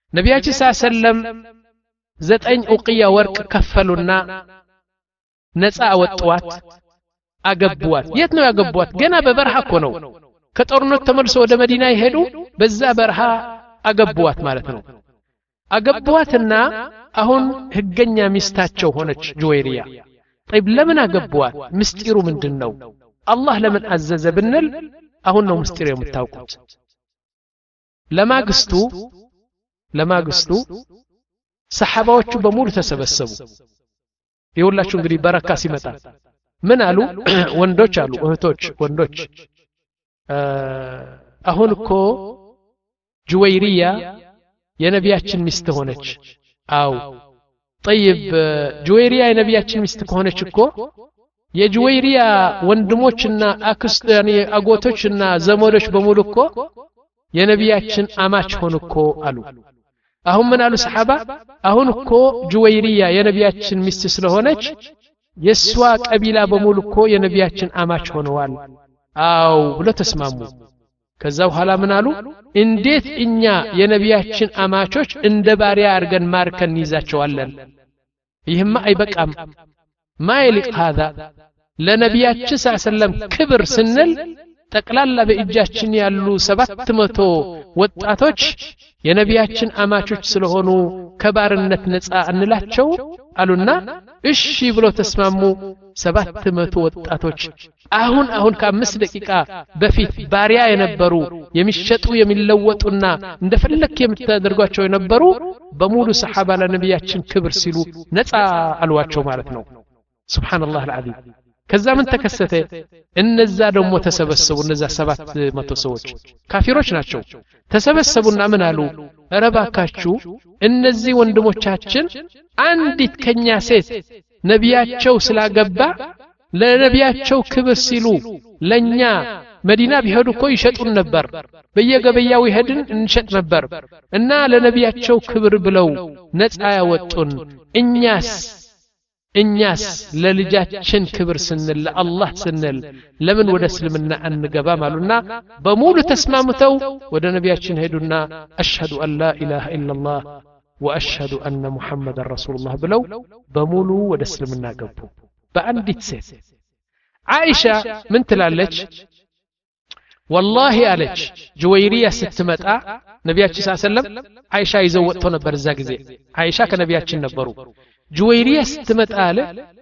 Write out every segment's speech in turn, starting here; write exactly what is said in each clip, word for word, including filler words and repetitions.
ነቢያችን ሰለም ዘጠኝ ኡቂያ ወርቅ ከፈሉና ነፃ አወጣዋት አገቧት የት ነው ያገቧት ገና በበረሃ እኮ ነው ከጦርነት ተመልሶ ወደ መዲና ይሄዱ በዛ በረሃ አገቧት ማለት ነው አገቧትና አሁን ህገኛ ሚስታቸው ሆነች ጁወይሪያ طيب ለምን አገቧት ምስጢሩ ምንድነው አላህ ለምን አዘዘ ብንል አሁን ነው ምስጢሩ የምታውቁት ለማግስቱ ለማግስቱ ሰሃባዎቹ በሙሉ ተሰበሰቡ ይሁላችሁ እንግዲህ በረካ ሲመጣ ምን አሉ ወንዶች አሉ እህቶች ወንዶች አሁን እኮ ጁወይሪያ የነቢያችን ሚስት ሆነች አው طيب ጁወይሪያ የነቢያችን ሚስት ከሆነች እኮ የጁወይሪያ ወንድሞችና አክስት ያኒ አጎቶችና ዘመዶች በሙሉ እኮ የነቢያችን አማች ሆኑ እኮ አሉ አሁን ምን አሉ ሰሃባ አሁን እኮ ጁወይሪያ የነቢያችን ሚስት ስለሆነች የሷ ቀቢላ በሙሉ እኮ የነቢያችን አማች ሆነዋል አው ብሎ ተስማሙ ከዛ በኋላ ምን አሉ እንዴት እኛ የነቢያችን አማቾች እንደ ባሪያ አርገን ማርከን ይዛቸዋለን ይህማ አይበቃም ማይልቅ هذا ለነቢያችን ሰለም ክብር ስንል ጠቅላላ በእጃችን ያሉ ሰባት መቶ ወጣቶች የነቢያችን አማቾች ስለሆኑ ከባርነት ነፃ እንላቸው አሉና እሺ ብሎ ተስማሙ ሰባት መቶ ወጣቶች አሁን አሁን ከአምስት ደቂቃ በፊት ባሪያ የነበሩ የሚሸጡ የሚለወጡና እንደፈለክ የምታደርጓቸው የነበሩ በሙሉ ሰሃባ ለነቢያችን ክብር ሲሉ ነፃ አልዋቸው ማለት ነው ሱብሃንአላህ አልዓዚም ከዛ ምን ተከሰተ እነዛ ደግሞ ተሰበሰቡ እነዛ ሰባት መቶ ሰዎች ካፊሮች ናቸው ተሰበሰቡና ምን አሉ ረባካችሁ እነዚህ ወንድሞቻችን አንዲት ከኛ ሴት ነቢያቸው ስላገባ ለነቢያቸው ክብር ሲሉ ለኛ መዲና ቢሄዱ እኮ ይሸጡን ነበር በየገበያው ይሄድን እንሸጥ ነበር እና ለነቢያቸው ክብር ብለው ነፃ ያወጡን እኛስ እኛስ ለልጃችን ክብር ስንል ለአላህ ስንል ለምን ወደ እስልምና አንገባ ማሉና በሙሉ ተስማምተው ወደ ነቢያችን ሄዱና አሽሀዱ አን ላ ኢላሃ ኢላላህ ወአሽሀዱ አነ ሙሐመደን ረሱሉላህ ብለው በሙሉ ወደ እስልምና ገቡ በአንዲት ሴት አይሻ ምን ትላለች والله አለች ጁወይሪያ ስትመጣ ነቢያችን ሰለም አይሻ ይዘው ወጥቶ ነበር እዛ ጊዜ አይሻ ከነቢያችን ነበሩ ጁወይሪያ ስትመጣ አለ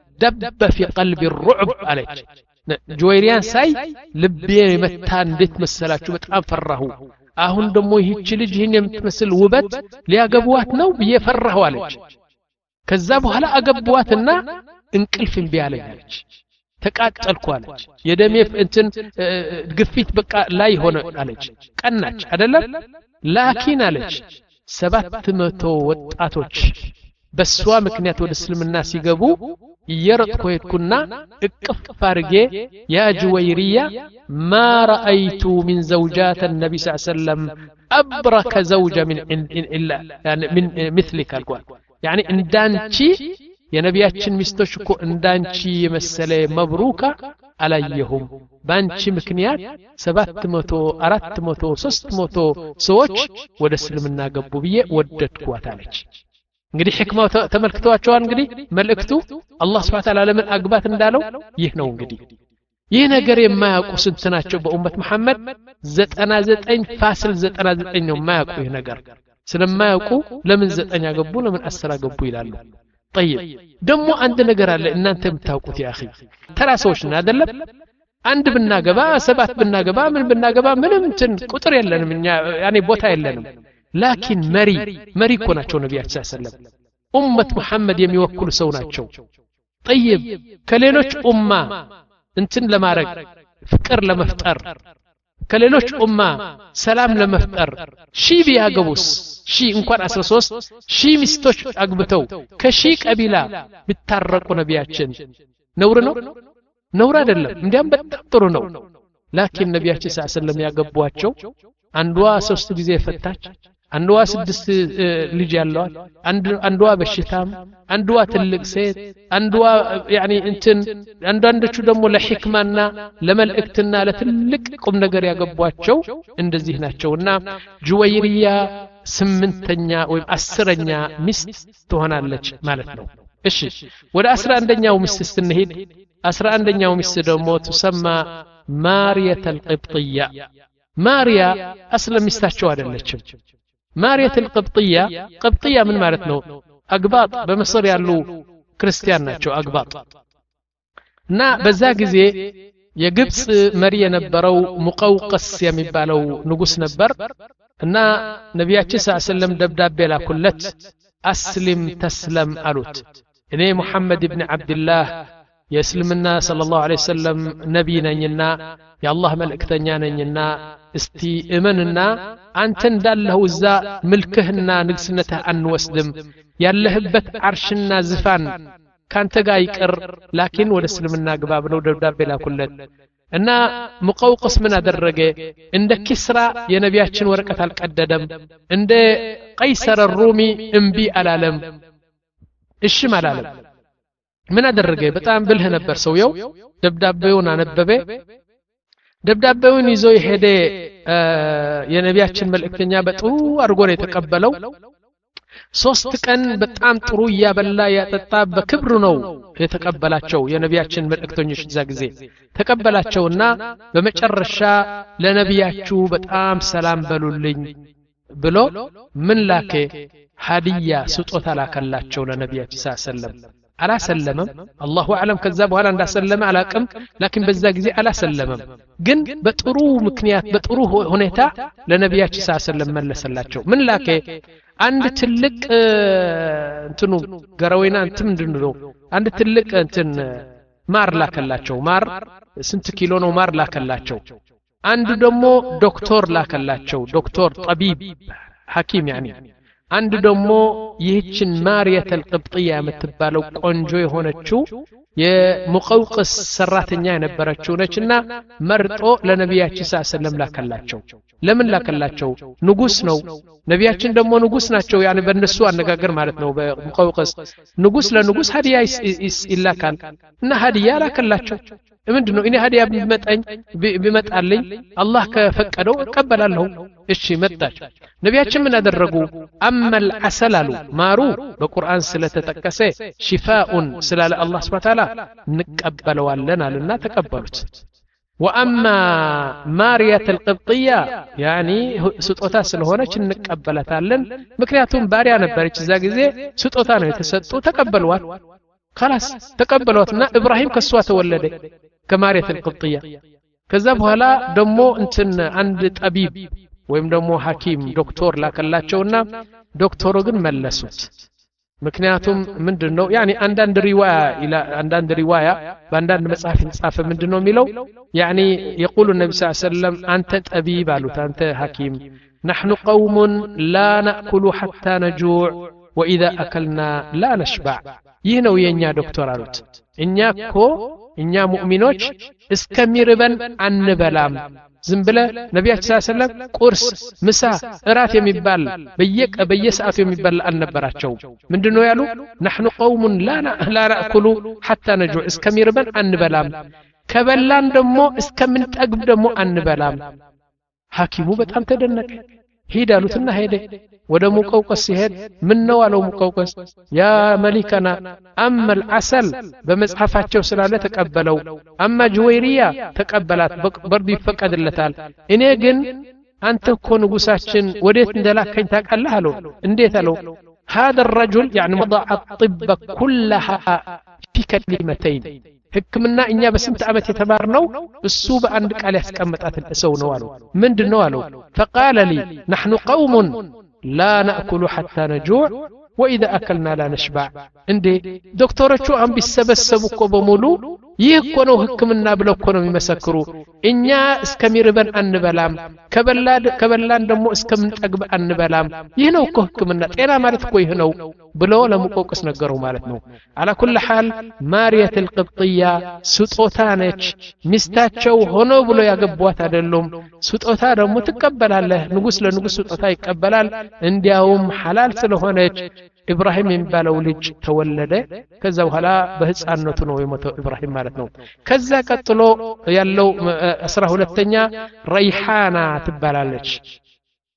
ደበ في قلب الرعب አለች ጁወይሪያን ሳይ ልቤ መታ እንዴት መሰላችሁ በጣም ፈራሁ አሁን ደሞ ይህች ልጅ ይህን የምትመስል ውበት ሊያገቧት ነው በየፈራሁ አለች ከዛ በኋላ አገቧትና እንቅልፍ እምቢ አለች ተቃጠልኩ አለች የደሜ እንትን ግፊት በቃ ላይ ሆነ አለች ቀናች አይደለም ላኪን አለች ሰባት መቶ ወጣቶች በሷ ምክንያት ወደ እስልምና ሲገቡ እየረጥኩ ሄድኩና እቅፍ አርጌ ያ ጁወይሪያ ما رايت من زوجات النبي صلى الله عليه وسلم ابرك زوجه من الا يعني من مثلك القول يعني እንዳንቺ የነቢያችን ሚስቶች እኮ እንዳንቺ የመሰለ መብሩካ አላየሁም ባንቺ ምክንያት ሰባት መቶ አራት መቶ ሶስት መቶ ሰዎች ወደ እስልምና ገቡ ብዬ ወደድኳት አለች እንግዲህ ህክማው ተመልክቷቸዋል እንግዲህ መልእክቱ አላህ Subhanahu Ta'ala ለምን አግባት እንዳለው ይህ ነው እንግዲህ ይህ ነገር የማያውቁ ስንት ናቸው በኡመት መሐመድ ዘጠና ዘጠኝ ፋስል ዘጠና ዘጠኝ ነው የማያውቁ ይህ ነገር ስለማያውቁ ለምን ዘጠኝ አገቡ ለምን አስር አገቡ ይላሉ طيب ደሞ አንድ ነገር አለ እናንተ የምታውቁት ያ اخي ተራሶችና አይደለም አንድ ብናገባ ሰባት ብናገባ ምን ብናገባ ምንም እንትን ቁጥር የለንም እኛ ያኔ ቦታ የለንም ላኪን መሪ መሪ እኮ ናቸው ነቢያችን ሰለላሁ ዐለይሂ ወሰለም ኡመት መሐመድ የሚወክሉ ሰው ናቸው طيب ከሌሎች ኡማ እንትን ለማረግ ፍቅር ለመፍጠር ከሌሎች ኡማ ሰላም ለመፍጠር ሺ ቢያገቡስ ሺ እንኳን አስራ ሶስት ሺ ሚስቶች አግብተው ከሺ ቀቢላ ቢታረቁ ነቢያችን ነውር ነው ነውር አይደለም እንዲያም በጣም ጥሩ ነው ላኪን ነቢያችን ሰለላሁ ዐለይሂ ወሰለም ያገቧቸው አንዷ ሶስት ጊዜ ፈታች አንዷ ስድስት ልጅ ያለው አንድ አንዷ በሽታም አንዷ ትልቅ ሴት አንዷ ያኒ እንትን አንዳንዶቹ ደግሞ ለህክማና ለመልእክትና ለትልቅ ቁም ነገር ያገቧቸው እንደዚህ ናቸውና ጁወይሪያ ስምንተኛ ወይም አስረኛ ሚስት ትሆናለች ማለት ነው እሺ ወደ አስራ አንደኛው ሚስት ስንሄድ አስራ አንደኛው ሚስት ደግሞ ተሰማ ማርያት አልቅብጥያ ማርያ አስለም ሚስታቸው አይደለችም ማርያት አልቅብጥያ ቅብጥያ ምን ማለት ነው አግባጥ በመሰር ያሉ ክርስቲያን ናቸው አግባጥ እና በዛ ጊዜ የግብጽ መሪ የነበረው ሙቀውቀስ የሚባለው ንጉስ ነበር እና ነቢያችን ሰለላሁ ዐለይሂ ወሰለም ደብዳቤ ላኩለት አስሊም ተስለም አሉት እኔ ሙሐመድ ኢብኑ አብዱላህ የእስልምና ሰለላሁ ዐለይሂ ወሰለም ነብይ ነኝና የአላህ መልእክተኛ ነኝና እስቲ እመንና አንተ እንዳለህ እዛ ምልክህና ንግስነትህ አንወስድም ያለህበት አርሽና ዝፋን ካንተ ጋር ይቀር ላኪን ወደ እስልምና ግባ ብለው ደብዳቤ ላኩለት እና ሙቀውቀስ ምን አደረገ እንደ ኪስራ የነቢያችን ወረቀት አልቀደደም እንደ ቀይሰር الروሚ እንቢ አላለም እሺ ማላለም ምን አደረገ በጣም ብልህ ነበር ሰውየው ደብዳቤውን አነበበ ደብዳቤውን ይዞ ይሄደ የነቢያችን መልእክተኛ በጥሩ አድርጎ ነው የተቀበለው ሶስት ቀን በጣም ጥሩ ያበላ ያጠጣ በክብር ነው የተቀበላቸው የነቢያችን መልእክተኞች እዛ ጊዜ ተቀበላቸውና በመጨረሻ ለነቢያችሁ በጣም ሰላም በሉልኝ ብሎ ምን ላከ ሀዲያ ስጦታ ላከላቸው ለነቢያችን ሰለላሁ አላሰለመም አላሁ አለም ከዛ በኋላ እንዳሰለመ አላቅም ላኪን በዛ ጊዜ አላሰለመም ግን በጥሩ ምክንያት በጥሩ ሁኔታ ለነቢያችን ሰለላሁ መለሰላቸው ምን ላከ አንድ ትልቅ እንትኑ ገራዊና እንትን ምንድነው አንድ ትልቅ እንትን ማር ላከላቸው ማር ስንት ኪሎ ነው ማር ላከላቸው አንዱ ደግሞ ዶክተር ላከላቸው ዶክተር ጠቢብ ሐኪም يعني አንዱ ደግሞ ይህችን ማርያት አልቅብጥያ የምትባለው ቆንጆ የሆነችው የሙቀውቀስ ሰራተኛ የነበረችው ነችና መርጦ ለነቢያችን ሰለላሁ ላከላቸው ለምን ላከላቸው ንጉስ ነው ነቢያችን ደግሞ ንጉስ ናቸው يعني በእነሱ አነጋገር ማለት ነው በሙቀውቀስ ንጉስ ለንጉስ ሀዲያ ይላካል እና ሀዲያ ላከላቸው ምንድነው እኔ ሀዲያ ቢመጣኝ ቢመጣልኝ አላህ ከፈቀደው እቀበላለሁ እሺ መጣች ነቢያችን ምን አደረጉ አመል አሰላሉ ማሩ በቁርአን ስለተጠቀሰ ሽፋኡን ስላለ አላህ Subhanahu Wa Ta'ala እንቀበለዋለን አለና ተቀበሉት واما ማርያት አልቅብጥያ يعني ስጦታ ስለሆነች እንቀበላታለን ምክንያቱም ባሪያ ነበረች እዛ ጊዜ ስጦታ ነው የተሰጡ ተቀበሏት خلاص ተቀበሏትና ኢብራሂም ከሷ ተወለደ ከማርያት አልቅብጥያ ከዛ በኋላ ደሞ እንትን አንድ ጠቢብ ወይም ደሞ ሐኪም ዶክተር ላከላቸውና ዶክተሩ ግን መለሱት ምክንያቱም ምንድነው يعني አንዳንድ ሪዋያ ኢላ አንዳንድ ሪዋያ በአንዳንድ መጽሐፍ እንጻፈ ምንድነው የሚለው يعني يقول النبي صلى الله عليه وسلم انت طبيب አሉት አንተ ሐኪም نحن قوم لا ناكل حتى نجوع واذا اكلنا لا نشبع ይህ ነው የኛ ዶክተር አሉት እኛ እኮ እኛ ሙእሚኖች እስከሚርበን አንበላም ዝም ብለ ነቢያችን ሰለላሁ ዐለይሂ ወሰለም ቁርስ ምሳ እራት የሚባል በየቀ በየሰዓቱ የሚባል አልነበራቸው ምንድነው ያሉ نحن قوم لا لا ناكل حتى نجوع እስከሚርበን አንበላም ከበላን ደሞ እስከምንጠግብ ደሞ አንበላም ሐኪሙ በጣም ተደነቀ ሄዳሉትና ሄደ ወደ ሙቀውቀስ ሲሄድ ምን ነው አለው ሙቀውቀስ ያ መሊከና አመል አሰል በመጽሐፋቸው ስላለ ተቀበለው አማ ጁወይሪያ ተቀበላት በርድ ይፈቀድለታል እኔ ግን አንተ እኮ ንጉሳችን ወዴት እንደላከኝ ታውቃለህ አለው እንዴት አለው هذا الرجل يعني وضع الطب كلها في كلمتين ህክምና እኛ በስንት አመት የተማርነው እሱ በአንድ ቃል ያስቀመጣት ሰው ነው አለው ምንድነው አለው فقال لي نحن قوم لا ناكل حتى نجوع واذا اكلنا لا نشبع እንዴ ዶክተሮቹ አም ቢሰበሰቡ እኮ በሙሉ ይህ እኮ ነው ህክምና ብለው እኮ ነው የሚመሰክሩ እኛ እስከሚርበን አንበላም ከበላድ ከበላን ደግሞ እስከምንጠግብ አንበላም ይህ ነው እኮ ህክምና ጤና ማለት እኮ ይህ ነው ብለው ለሙቀውቀስ ነገረው ማለት ነው على كل حال ማርያት አልቅብጥያ ስጦታ ነች ሚስታቸው ሆኖ ብሎ ያገቧት አይደለም ስጦታ ደግሞ ትቀበላለህ ንጉስ ለንጉስ ስጦታ ይቀበላል እንዲያውም ሐላል ስለሆነች ኢብራሂም የሚባለው ልጅ ተወለደ ከዛ በኋላ በህፃንነቱ ነው የሞተው ኢብራሂም ማለት ነው ከዛ ቀጥሎ ያለው አስራ ሁለተኛ ረይሃና ትባላለች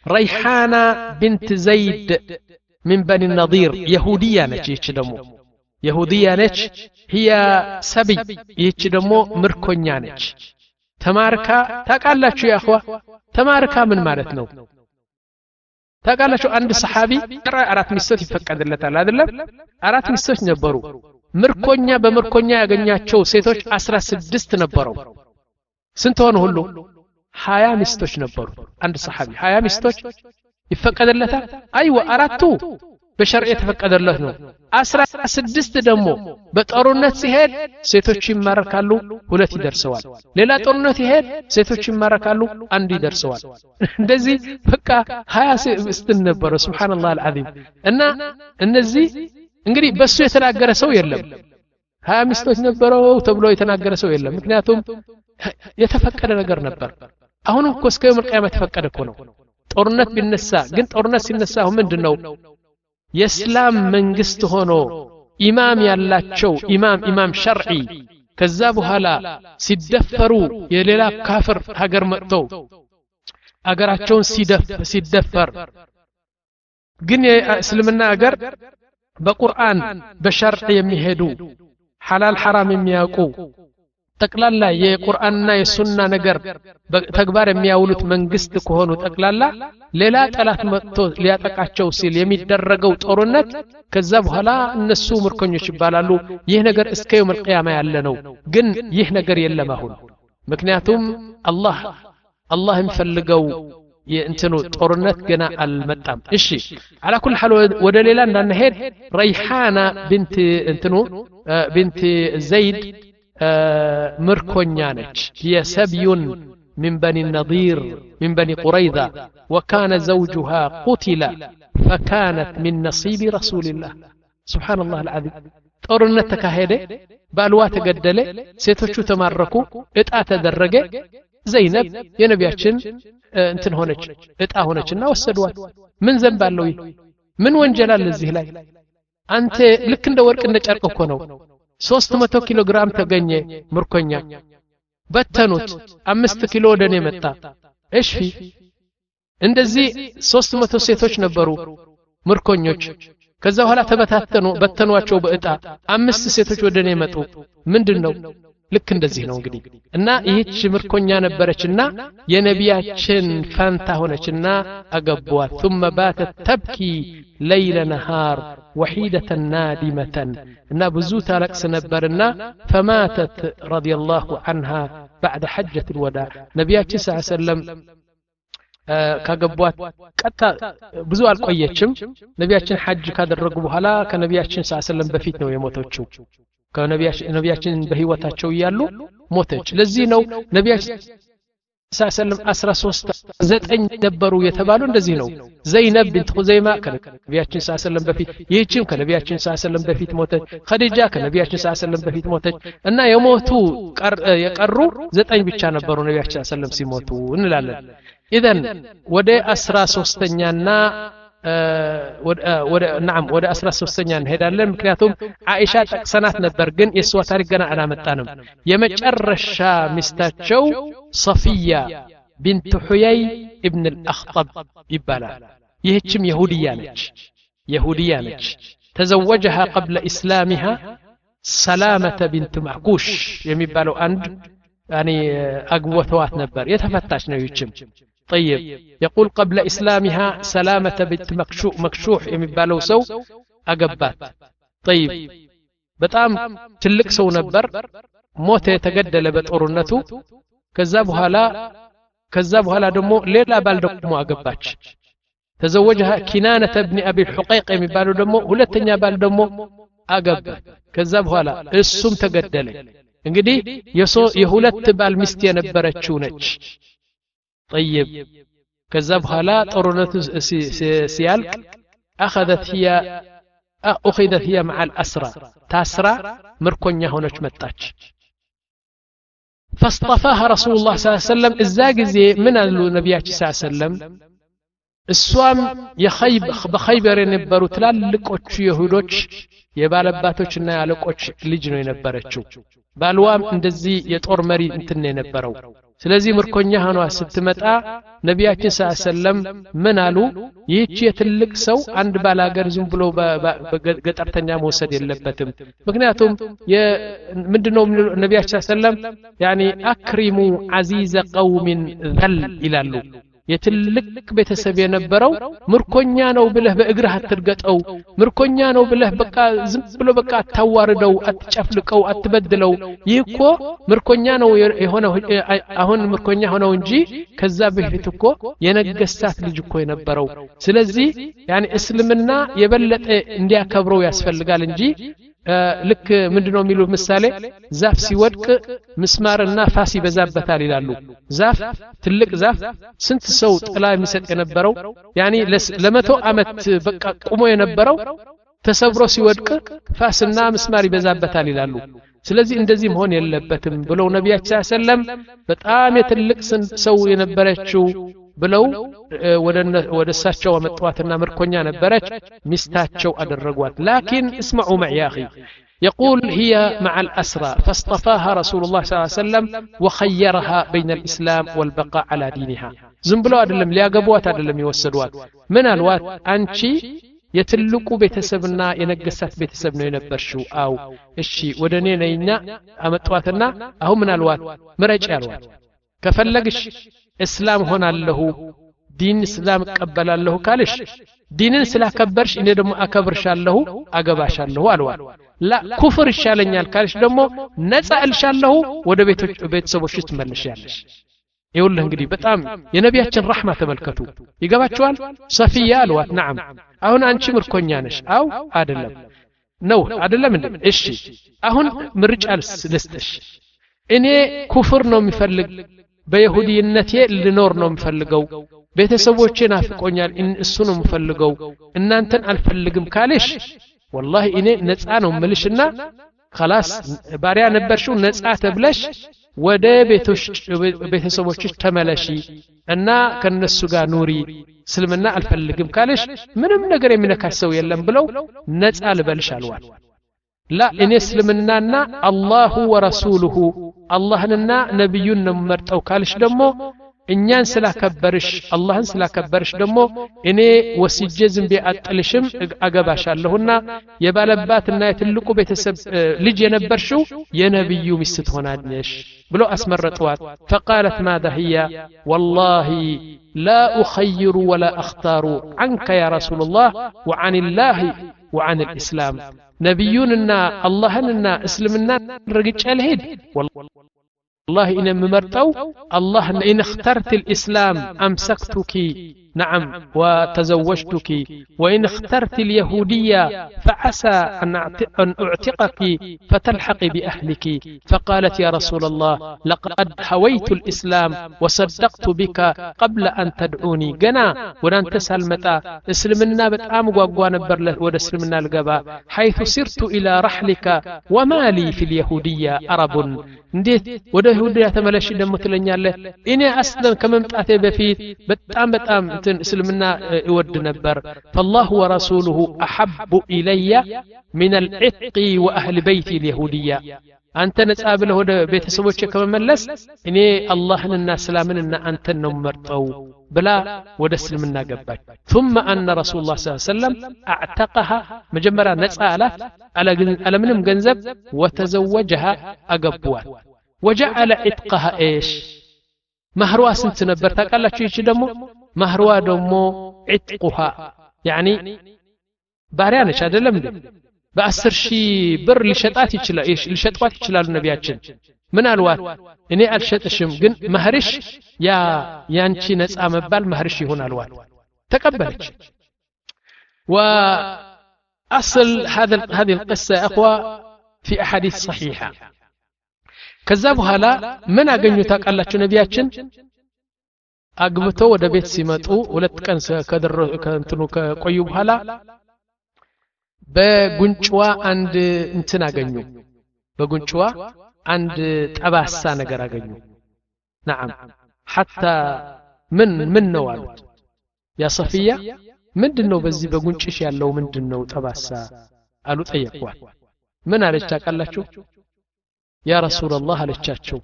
ريحانة بنت زيد من بني النضير يهودية نج يتشدمو يهودية نج هي سبي يتشدمو مركونيا نج تماركا تاقالاتشو يا أخوة تماركا من مالتنو تاقالاتشو عند صحابي أرات مستوت يفكاد اللتال هذا اللب أرات مستوت نبرو مركونيا بمركونيا يغنياتشو سيتوش أسرى سدست نبرو سنتون هلو ሀያ ሚስቶች ነበሩ አንድ ሰሃቢ ሀያ ሚስቶች ይፈቀደለታል አይዋ አራቱ በሸርዕ የተፈቀደለት ነው አስራ ስድስት ደግሞ በጦርነት ሲሄድ ሴቶች ይማረካሉ ሁለት ይደርሰዋል ሌላ ጦርነት ይሄድ ሴቶች ይማረካሉ አንድ ይደርሰዋል እንደዚህ በቃ ሀያ ሚስት ነበሩ ሱብሃንአላህ አልዓዚም እና እነዚህ እንግዲህ በሱ የተናገረ ሰው የለም ሀያ ሚስቶች ነበረው ተብሎ የተናገረ ሰው የለም ምክንያቱም የተፈቀደ ነገር ነበር አሁን እኮ እስከ የውም القيامه ተፈቀደ እኮ ነው ጦርነት ቢነሳ ግን ጦርነት ሲነሳ አሁን ምንድነው የእስላም መንግስት ሆኖ ኢማም ያላቸው ኢማም ኢማም ሸርዒ ከዛ በኋላ ሲደፈሩ የሌላ ካፍር ሀገር መጥተው አገራቸውን ሲደፍ ሲደፈር ግን የእስልምና ሀገር በቁርአን በሸርዕ የሚሄዱ ሐላል ሐራም የሚያውቁ ጠቅላላ የቁርአንና የሱና ነገር ተግባር የሚያውሉት መንግስት ከሆኑ ጠቅላላ ሌላ ጠላት መጥቶ ሊያጠቃቸው ሲል የሚደረገው ጦርነት ከዛ በኋላ እነሱ ምርኮኞች ይባላሉ ይህ ነገር እስከ የውም القيامه ያለ ነው ግን ይህ ነገር የለም አሁን ምክንያቱም አላህ አላህ የሚፈልገው የእንተኑ ጦርነት ገና አልመጣም እሺ على كل حال ወደ ሌላ እንዳንሄድ ረይሃና ቢንት እንትኑ ቢንት ዘይድ مركونيا نج هي سبي من بني النضير من بني قريظة وكان زوجها قتل فكانت من نصيب رسول الله سبحان الله العظيم ጦርነት ተካሄደ ባልዋ ተገደለ ሴቶቹ ተማረኩ እጣ ተደረገ ዘይነብ የነቢያችን እንትን ሆነች እጣ ሆነችና ወሰዷት ምን ዘንብ አለው ምን ወንጀል አለ እዚህ ላይ አንተ ልክ እንደ ወርቅ እንደ ጨርቅ እኮ ነው ሶስት መቶ ኪሎ ግራም ተገኘ ምርኮኛ በተኑት አምስት ኪሎ ወደኔ መጣ እሺ እንደዚህ ሶስት መቶ ሴቶች ነበሩ ምርኮኞች ከዛ በኋላ ተበታተኑ በተኗቸው በእጣ አምስት ሴቶች ወደኔ መጡ ምንድነው ልክ እንደዚህ ነው እንግዲህ እና ይህች ምርኮኛ ነበረችና የነቢያችን ፋንታ ሆነችና አገቧት ثم باتت تبكي ليل نهار وحيدة نادمة እና ብዙ ታለቅስ ነበርና فماتت رضي الله عنها بعد حجة الوداع ነቢያችን ሰለላሁ ዐለይሂ ወሰለም ካገቧት ቀጣ ብዙ አልቆየችም ነቢያችን ሐጅ ካደረጉ በኋላ ከነቢያችን ሰለላሁ ዐለይሂ ወሰለም በፊት ነው የሞተችው ከነቢያችን በህይወታቸው ይያሉ ሞተች ለዚህ ነው ነቢያችን ሰለላሁ አስራ ሶስት ዘጠኝ ነበሩ የተባሉ እንደዚህ ነው ዘይነብ ቢንት ኹዘይማ ከነቢያችን ሰለላሁ በፊት ይህችም ከነቢያችን ሰለላሁ በፊት ሞተች ኸዲጃ ከነቢያችን ሰለላሁ በፊት ሞተች እና የሞቱ የቀሩ ዘጠኝ ብቻ ነበሩ ነቢያችን ሰለላሁ ሲሞቱ እንላለን ኢዘን ወደ አስራ ሶስተኛና ወደ نعم ወደ አስራ ሶስተኛ እንሄዳለን ምክንያቱም አይሻ ጠቅሰናት ነበር ግን የሷ ታሪክ ገና አላመጣንም የመጨረሻ ሚስታቸው ሶፊያ ቢንት ሁያይ ኢብኑ አልአኽጠብ ይባላል ይህችም ይሁዲያ ነች ይሁዲያ ነች ተዘወጀها قبل اسلامها سلامة بنت معكوش የሚባለው አንድ يعني አግቦተዋት ነበር የተፈታች ነው ይችም طيب يقول قبل إسلامها سلامة بنت مكشوح مكشوح يمبالو سو أقبات طيب بتام تلك سو نبر موت يتجدل بطورنته كذابها لا كذابها لا دمو ليلا بالدمو أقباتش تزوجها كنانة ابن أبي الحقيق يمبالو دمو ولتنيا بالدمو أقبات كذابها لا السم تجدل እንግዲህ የሁለት ባል ሚስት የነበረችው ነች طيب كذا بحالا طرنت سيالك أخذت هي أخذت هي مع الأسرى تاسرى مركونيا هونش متاج فاصطفاها رسول الله صلى الله عليه وسلم الزاق زي من النبي صلى الله عليه وسلم እሷም የኸይብ በኸይበር የነበሩ ትላልቆቹ ይሁዶች የባለባቶችና ያለቆች ልጅ ነው የነበረችው ባልዋም እንደዚህ የጦር መሪ እንትን የነበረው ስለዚህ ምርኮኛ ሆኗ ስትመጣ ነቢያችን ሰለላም ምን አሉ ይህች የትልቅ ሰው አንድ ባላገር ዝም ብሎ በገጠርተኛ መውሰድ የለበትም ምክንያቱም ምንድነው ነቢያችን ሰለላም ያኒ አክሪሙ አዚዘ ቀውሚን ዘል ይላሉ የትልቅ ቤተሰብ የነበረው ምርኮኛ ነው ብለህ በእግርህ አትርገጠው ምርኮኛ ነው ብለህ በቃ ዝም ብሎ በቃ አታዋርደው አትጨፍልቀው አትበድለው ይህኮ ምርኮኛ ነው የሆነው አሁን ምርኮኛ ሆነው እንጂ ከዛ በፊት እኮ የነገስታት ልጅ እኮ የነበረው ስለዚህ ያኒ እስልምና የበለጠ እንዲያከብረው ያስፈልጋል እንጂ ልክ ምንድነው የሚሉ ምሳሌ ዛፍ ሲወድቅ ምስማርና ፋስ ይበዛበታል ይላሉ ዛፍ ትልቅ ዛፍ ስንት ሰው ጥላ የሚሰጥ የነበረው ያኒ ለመቶ አመት በቃ ቆሞ የነበረው ተሰብሮ ሲወድቅ ፋስና ምስማር ይበዛበታል ይላሉ ስለዚህ እንደዚህ መሆን የለበትም ብለው ነቢያችን ሰለላም በጣም የትልቅ ሰው የነበረችው ብለው ወደ እሳቸው አመጣዋትና ምርኮኛ ነበረች ሚስታቸው አደረጓት لكن اسمعوا معي يا اخي يقول هي مع الأسرى فاصطفاها رسول الله صلى الله عليه وسلم وخيرها بين الإسلام والبقاء على دينها ዝም ብለው አይደለም ሊያገቧት አይደለም ይወሰዷት ምን አልዋት አንቺ የትልቁ ቤተሰብና የነገሳት ቤተሰብ ነው የነበርሽው አው እሺ ወደኔ ነይና አመጣዋትና አሁን ምን አልዋት ምረጭ ያልዋት ከፈለግሽ እስላም ሆናለሁ ዲን እስላም ቀበላለሁ ካልሽ ዲንን ስላከበርሽ እኔ ደግሞ አከብርሻለሁ አገባሻለሁ አልዋት ላ ኩፍር ይሻለኛል ካልሽ ደግሞ ነፃ እልሻለሁ ወደ ቤቶች ቤተሰቦች ትመለሻለሽ ይኸውልህ እንግዲህ በጣም የነቢያችን ረህማ ተመልከቱ ይገባችኋል ሰፊያ አልዋት نعم አሁን አንቺ ምርኮኛ ነሽ አው አይደለም ነው አይደለም እንዴ እሺ አሁን ምርጫ ልስጥሽ እኔ ኩፍር ነው የሚፈልግ በይሁዲነቴ ልኖር ነው የምፈልገው ቤተሰቦቼ ናፍቆኛል እሱ ነው የምፈልገው እናንተን አልፈልግም ካልሽ والله እኔ ነፃ ነው ምልሽና خلاص ባሪያ ነበርሽው ነፃ ተብለሽ ወደ ቤቶች ቤተሰቦችሽ ተመለሺ እና ከነሱ ጋር ኑሪ እስልምና አልፈልግም ካልሽ ምንም ነገር የሚነካሽ ሰው የለም ብለው ነፃ ልበልሽ አልዋል لا إن اسلمنا الله ورسوله اللهنا نبينا نمرتو كالش دمو إنيان سلا كبرش اللهن سلا كبرش دمو إني وسجزم بأتلشم أقباش اللهنا يبالباتنا يتلقوا بيتسب لجي نبرشو ينبي مستهونا دنيش بلو أسمر رتوات فقالت ماذا هي والله لا أخير ولا أختار عنك يا رسول الله وعن الله وعن الإسلام نبيوننا اللهنا اسلمنا رجع الهيد والله إن ممرتو الله إن اخترت الإسلام أمسكتك نعم وتزوجتك وإن اخترت اليهودية فعسى أن أعتقك فتلحق بأهلك فقالت يا رسول الله لقد هويت الإسلام وصدقت بك قبل أن تدعوني جنا ولن تسأل متى اسلمنا بتأم وقوان برله ودسلمنا القبا حيث سرت إلى رحلك وما لي في اليهودية عرب نديت وده يهودية تملشي دم تلنياله إني أسلم كممتعتي بفيت بتأم بتأم اسلمنا يود نبر فالله ورسوله أحب إلي من العتق وأهل بيتي اليهودية أنت نتقابل هذا بيت سوتش كما ملس إني الله لنا سلامنا أنت نمرتو بلا ودسل منا قبل ثم أن رسول الله صلى الله عليه وسلم اعتقها مجمرة نتقالت على منهم جنزب وتزوجها أقبوات وجعل عتقها إيش مهروا سنت نبرتك الله شيء دمو مهروا دمو عتقها يعني باريانش هذا لم دم بأسر شي بر لشطات يشلا إيش لشطات يشلا النبياتشن من الوات إني ألشتشم جن مهرش يا يانشي نسأ مبال مهرش هنا الوات تقبلت وأصل هذا هذه القصة أقوى في أحاديث صحيحة كذبها لا من أجنو تقلت نبياتشن أقبتو ودا بيت سيمتو ولت كان كدر كنتنو كقيوب هلا بغنچوا عند انتنا أجنو بغنچوا عند تباسا نجر أجنو نعم حتى من من نوالد ያ ሰፊያ ምንድነው በዚህ በጉንጭሽ ያለው ምንድነው ጠባሳ አሉ ጠየቋት ምን አለች ታውቃላችሁ ያ ረሱላህ አለቻቸው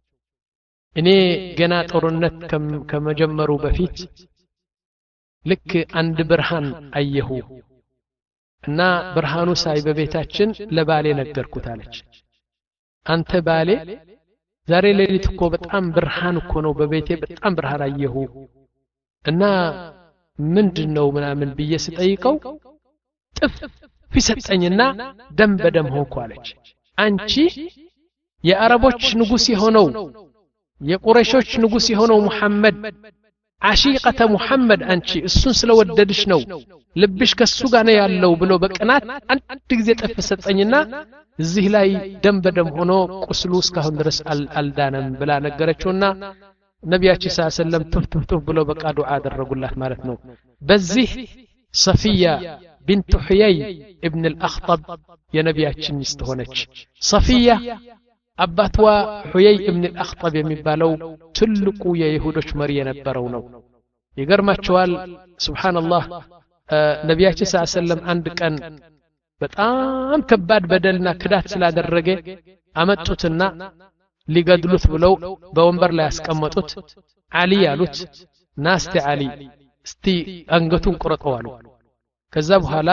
እኔ ገና ጦርነት ከመጀመሩ በፊት ልክ አንድ ብርሃን አየሁ እና ብርሃኑ ሳይ በቤታችን ለባሌ ነገርኩት አለች አንተ ባሌ ዛሬ ሌሊት እኮ በጣም ብርሃን እኮ ነው በቤቴ በጣም ብርሃን አየሁ እና ምንድነው ምናምን ብዬ ስጠይቀው ጥፍ ፊሰጠኝና ደም በደም ሆንኩ አለች አንቺ የአረቦች ንጉስ የሆነው የቁረይሾች ንጉስ የሆነው መሐመድ አሺቀተ መሐመድ አንቺ እሱን ስለወደድሽ ነው ልብሽ ከሱ ጋር ነው ያለው ብሎ በቅናት አንድ ጊዜ ጥፍ ሰጠኝና እዚህ ላይ ደም በደም ሆኖ ቁስሉ እስካሁን ድረስ አልዳነም ብላ ነገረችውና ነብያችን ሰለላሁ ዐለይሂ ወሰለም ተፍተፍ ብሎ በቃ ዱዓ አደረጉላት ማለት ነው በዚህ ሰፊያ ቢንት ሁየይ ኢብኑ አልአኽጠብ የነብያችን ሚስት ሆነች ሰፊያ አባቷ ሁየይ ኢብኑ አልአኽጠብ የሚባለው ትልቁ የይሁዶች መሪ የነበረው ነው ይገርማቸዋል ሱብሃንአላህ ነብያችን ሰለላሁ ዐለይሂ ወሰለም አንድ ቀን በጣም ከባድ በደልና ክዳት ስላደረገ አመጡትና ሊገድሉት ብለው በወንበር ላይ ያስቀመጡት አሊ ያሉት ናስቲ አሊ እስቲ አንገቱን ቆረጠው አሉ ከዛ በኋላ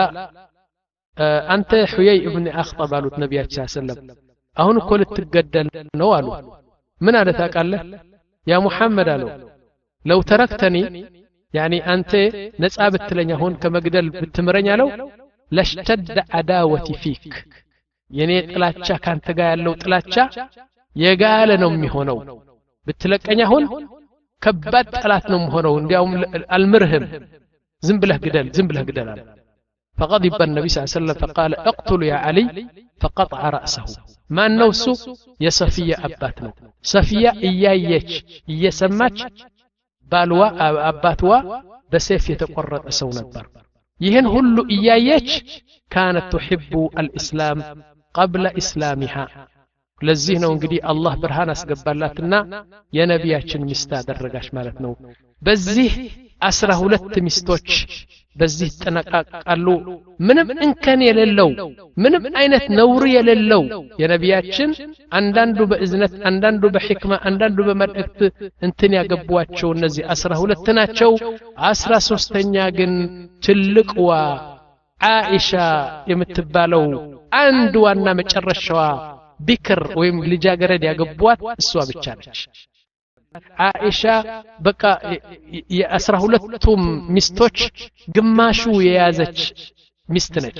አንተ ሁየይ ኢብኑ አኽጠብ አሉት ነብያችን ሰለላሁ ዐለይሂ ወሰለም አሁን እኮ ልትገደል ነው አሉ ምን አለ ታውቃለህ ያ ሙሐመድ አለው ለው ተረክተኒ يعني أنت نصاب التلنيهون كمقدل بالتمرين لو لاشتد عداوتي فيك يعني طلاتشا كان تقال لو طلاتشا يقال نومي هونو بالتلقنيهون كبات طلات نوم هونو اندياوم المرهم زنبله قدل زنبله قدل فغضب النبي صلى الله عليه وسلم فقال اقتل يا علي فقطع رأسه ما النوسو يا صفية أباتنا صفية إيايش إيسماتش بالوا أباتوا بسيف يتقرط أسو نبر يهن هلو إيايش كانت تحب الإسلام قبل إسلامها لزينا ونقدي الله برهانا سقبالاتنا يا نبياتشن مستادر رقاش مالتنو بزيه أسره لت مستوش بزيه تنقاق قالوا منم إن كان يللو منم أينت نوري يللو يا نبياتشن عندندو بإذنت عندندو بحكمة عندندو بمرأت انتنيا قبواتشو نزي أسره لتناتشو أسره سوستنياقن تلقوا عائشة يمتبالو عندوانا مجرشوا بكر ويم لجاجرد يا قبوات السوا بتشارج عائشة بقى يأسره لتوم مستوش قماشو يازج مستنج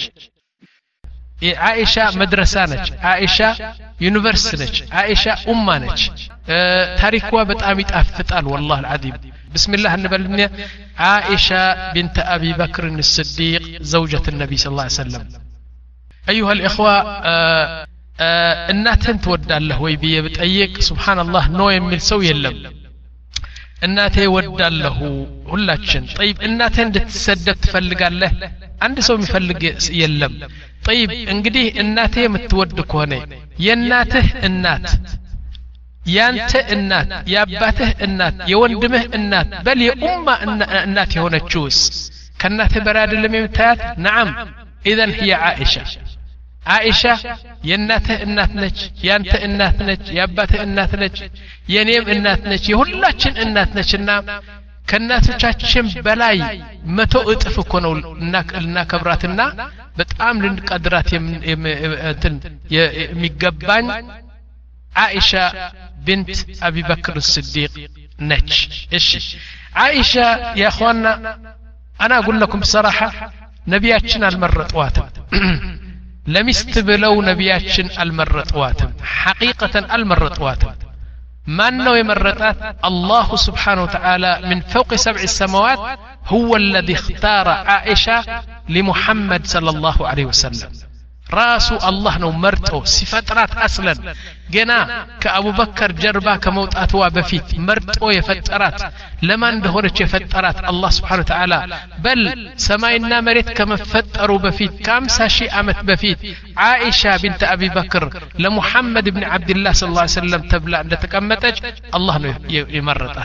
عائشة مدرسانج عائشة يونيفرسيتيج عائشة أمانج أه تاريخها بتأميت أفتال والله العظيم بسم الله النبي عائشة بنت أبي بكر الصديق زوجة النبي صلى الله عليه وسلم أيها الإخوة أه እናተን ትወዳለህ ወይ ብዬ ብጠይቅ ሱብሃንአላህ ነው የሚል ሰው የለም እናቴ ወዳለሁ ሁላችን طيب እናቴ እንድትሰደብ ትፈልጋለህ አንድ ሰው የሚፈልግ የለም طيب እንግዲህ እናቴ የምትወድ ከሆነ የእናትህ እናት ያንተ እናት ያባትህ እናት የወንድምህ እናት በል የኡማ እናት የሆነችውስ ከናተ በራደለም የምታያት نعم اذا هي عائشة عائشة يناته النات نج يانته النات نج يابته النات نج ينيم النات نج يهولاتشن النات نجنا كناتوچاچن بلاي متو اطف እኮ ነው እና ከብራትና በጣም ልንቀድራት እንትን የሚገባኝ عائشة بنت أبي بكر الصديق نج ايش عائشة يا اخوانا انا اقول لكم بصراحة نبياتنا المرطواتم لم يستبلوا نبياتشن المرطواتم حقيقة المرطواتم ما أنه يمرطات الله سبحانه وتعالى من فوق سبع السماوات هو الذي اختار عائشة لمحمد صلى الله عليه وسلم راسو الله نو مرتو سفترات أصلا جنا كأبو بكر جربا كموت أتوا بفيت مرتو يفترات لما اندهورت يفترات الله سبحانه وتعالى بل سماينا مريت كما فتروا بفيت كم ساشي أمت بفيت عائشة بنت أبي بكر لمحمد بن عبد الله صلى الله عليه وسلم تبلا عند تكمتج الله نو يمرطات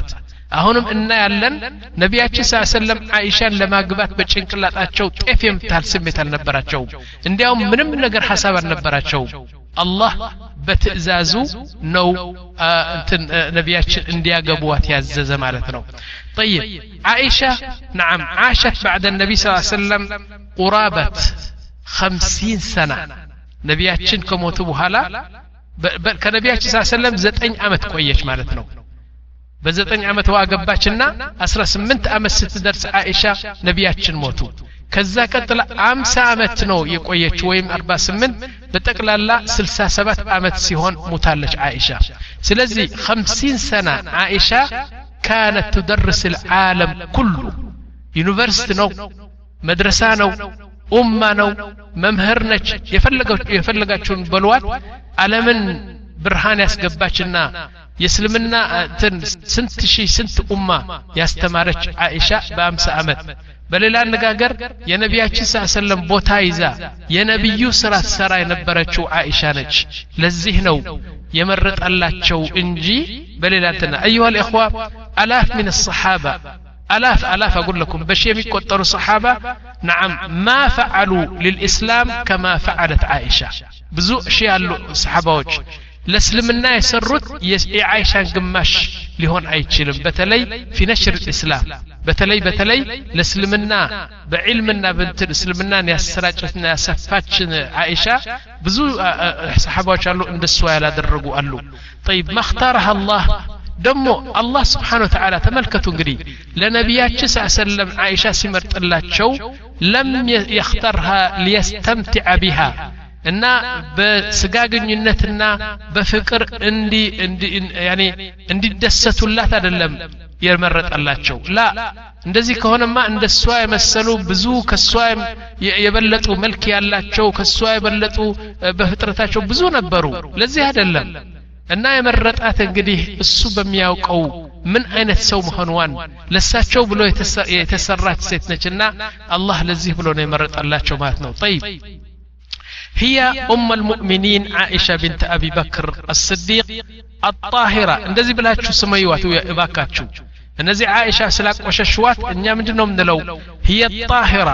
አሁንም እና ያለን ነቢያችን ሰለላሁ ዐለይሂ ወሰለም አይሻን ለማግባት በጭንቅላታቸው ጤፍ የምታል ስሜት አልነበራቸው እንዲያውም ምንም ነገር ሐሳብ አልነበራቸው አላህ በትእዛዙ ነው እንትን ነቢያችን እንዲያገቡዋት ያዘዘ ማለት ነው طيب عائشة نعم عاشت بعد النبي صلى الله عليه وسلم قرابة خمسين سنة ነቢያችን ከሞቱ በኋላ ከነቢያችን ሰለላሁ ዐለይሂ ወሰለም ዘጠኝ አመት ቆየች ማለት ነው በዘጠኝ አመት ዋገባችና አስራ ስምንት አመት ስትደርስ አይሻ ነቢያችን ሞቱ ከዛ ቀጥላ አምሳ አመት ነው የቆየች ወይም አርባ ስምንት በጠቅላላ ስልሳ ሰባት አመት ሲሆን ሞታለች አይሻ ስለዚህ خمسين سنة አይሻ كانت تدرس العالم كله ዩኒቨርሲቲ ነው መድረሳ ነው ኡማ ነው መምህር ነች የፈለገው የፈለጋችሁን በልዋት ዓለምን ብርሃን ያስገባችና የእስልምና ስንት ሺህ ስንት ኡማ ያስተማረች አይሻ በ50 አመት በሌላ አነጋገር የነቢያችን ሰለላሁ ዐለይሂ ወሰለም ቦታ ይዛ የነብዩ ስራ ሰራ የነበረችው አይሻ ነች ለዚህ ነው የመረጠላቸው እንጂ በሌላ እንትና ايها الاخوه الاف من الصحابه الاف الاف اقول لكم بشي የሚቆጠሩ صحابه نعم ما فعلوا للاسلام كما فعلت عائشه ብዙ ሺ ያሉ صحابዎች ለእስልምና የሰሩት የአይሻን ግማሽ ሊሆን አይችልም በተለይ في نشر الاسلام በተለይ በተለይ ለእስልምና በዕልምና በእንትን እስልምናን ያሰራጨትና ያሰፋችን አይሻ ብዙ صحابዎች አሉ እንደሷ ያላደረጉ አሉ طيب ما اختارها الله ደሞ አላህ Subhanahu Wa Ta'ala ተመልከቱ እንግዲህ ለነቢያችን ሰለላሁ ዐለይሂ ወሰለም አይሻ ሲመርጥላቸው ለም يختارها ليستمتع بها እና በስጋግኝነትና በፍቅር እንዲ እንዲ ያኔ እንዲደሰቱላት አይደለም የመረጠላቸው ላ እንደዚህ ከሆነማ እንደሷ የመሰሉ ብዙ ከሷ የበለጡ መልክ ያላቸው ከሷ የበለጡ በፍጥረታቸው ብዙ ነበሩ ለዚህ አይደለም እና የመረጣት እንግዲህ እሱ በሚያውቀው ምን አይነት ሰው መሆንዋን ለሳቸው ብሎ የተሰራች ሴት ነችና አላህ ለዚህ ብሎ ነው የመረጠላቸው ማለት ነው طيب هي ام المؤمنين عائشه بنت ابي بكر الصديق الطاهره እንደዚህ ብላችሁ ስመዩዋት እባካችሁ እነዚህ አይሻ ስላቆሸሽዋት እኛ ምንድነው ምንለው هي الطاهره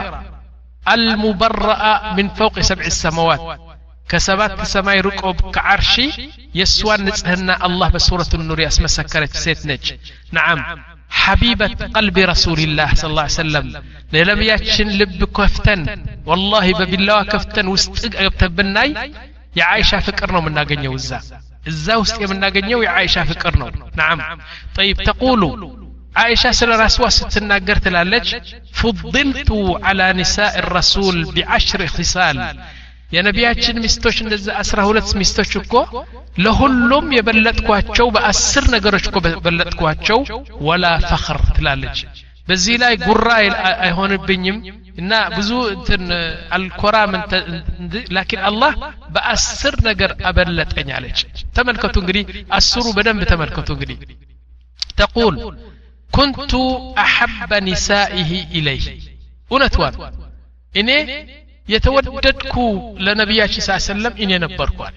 المبرأة من فوق سبع السماوات كسبات سماي رقب كعرشي يسوان نصهنا الله بسورة النور يسمسكرت ست نج نعم حبيبة قلب رسول الله صلى الله عليه وسلم لم ياتشن لب كفتن والله ببالله كفتن وستقبتبناي يا عائشة فكرنا من ناقنيو الزا الزا وستقب من ناقنيو يا عائشة فكرنا نعم طيب تقولوا عائشة سلا رسوا ستنا قرت لالج فضلت على نساء الرسول بعشر خصال የነቢያችን ሚስቶች እንደዛ አስራ ሁለት ሚስቶች እኮ ለሁሉም የበለጥኳቸው በአስር ነገሮች እኮ በለጥኳቸው ወላ ፈኽር ትላለች በዚህ ላይ ጉራ አይሆንብኝም እና ብዙ እንትን አልኮራም ላኪን አላህ በአስር ነገር አበለጠኝ አለች ተመልከቱ እንግዲህ አስሩ በደንብ ተመልከቱ እንግዲህ تقول كنت احب نسائه اليه እውነቷን እኔ የተወደድኩ ለነብያችን ሰለላሁ ዐለይሂ ወሰለም እኔ ነበርኳል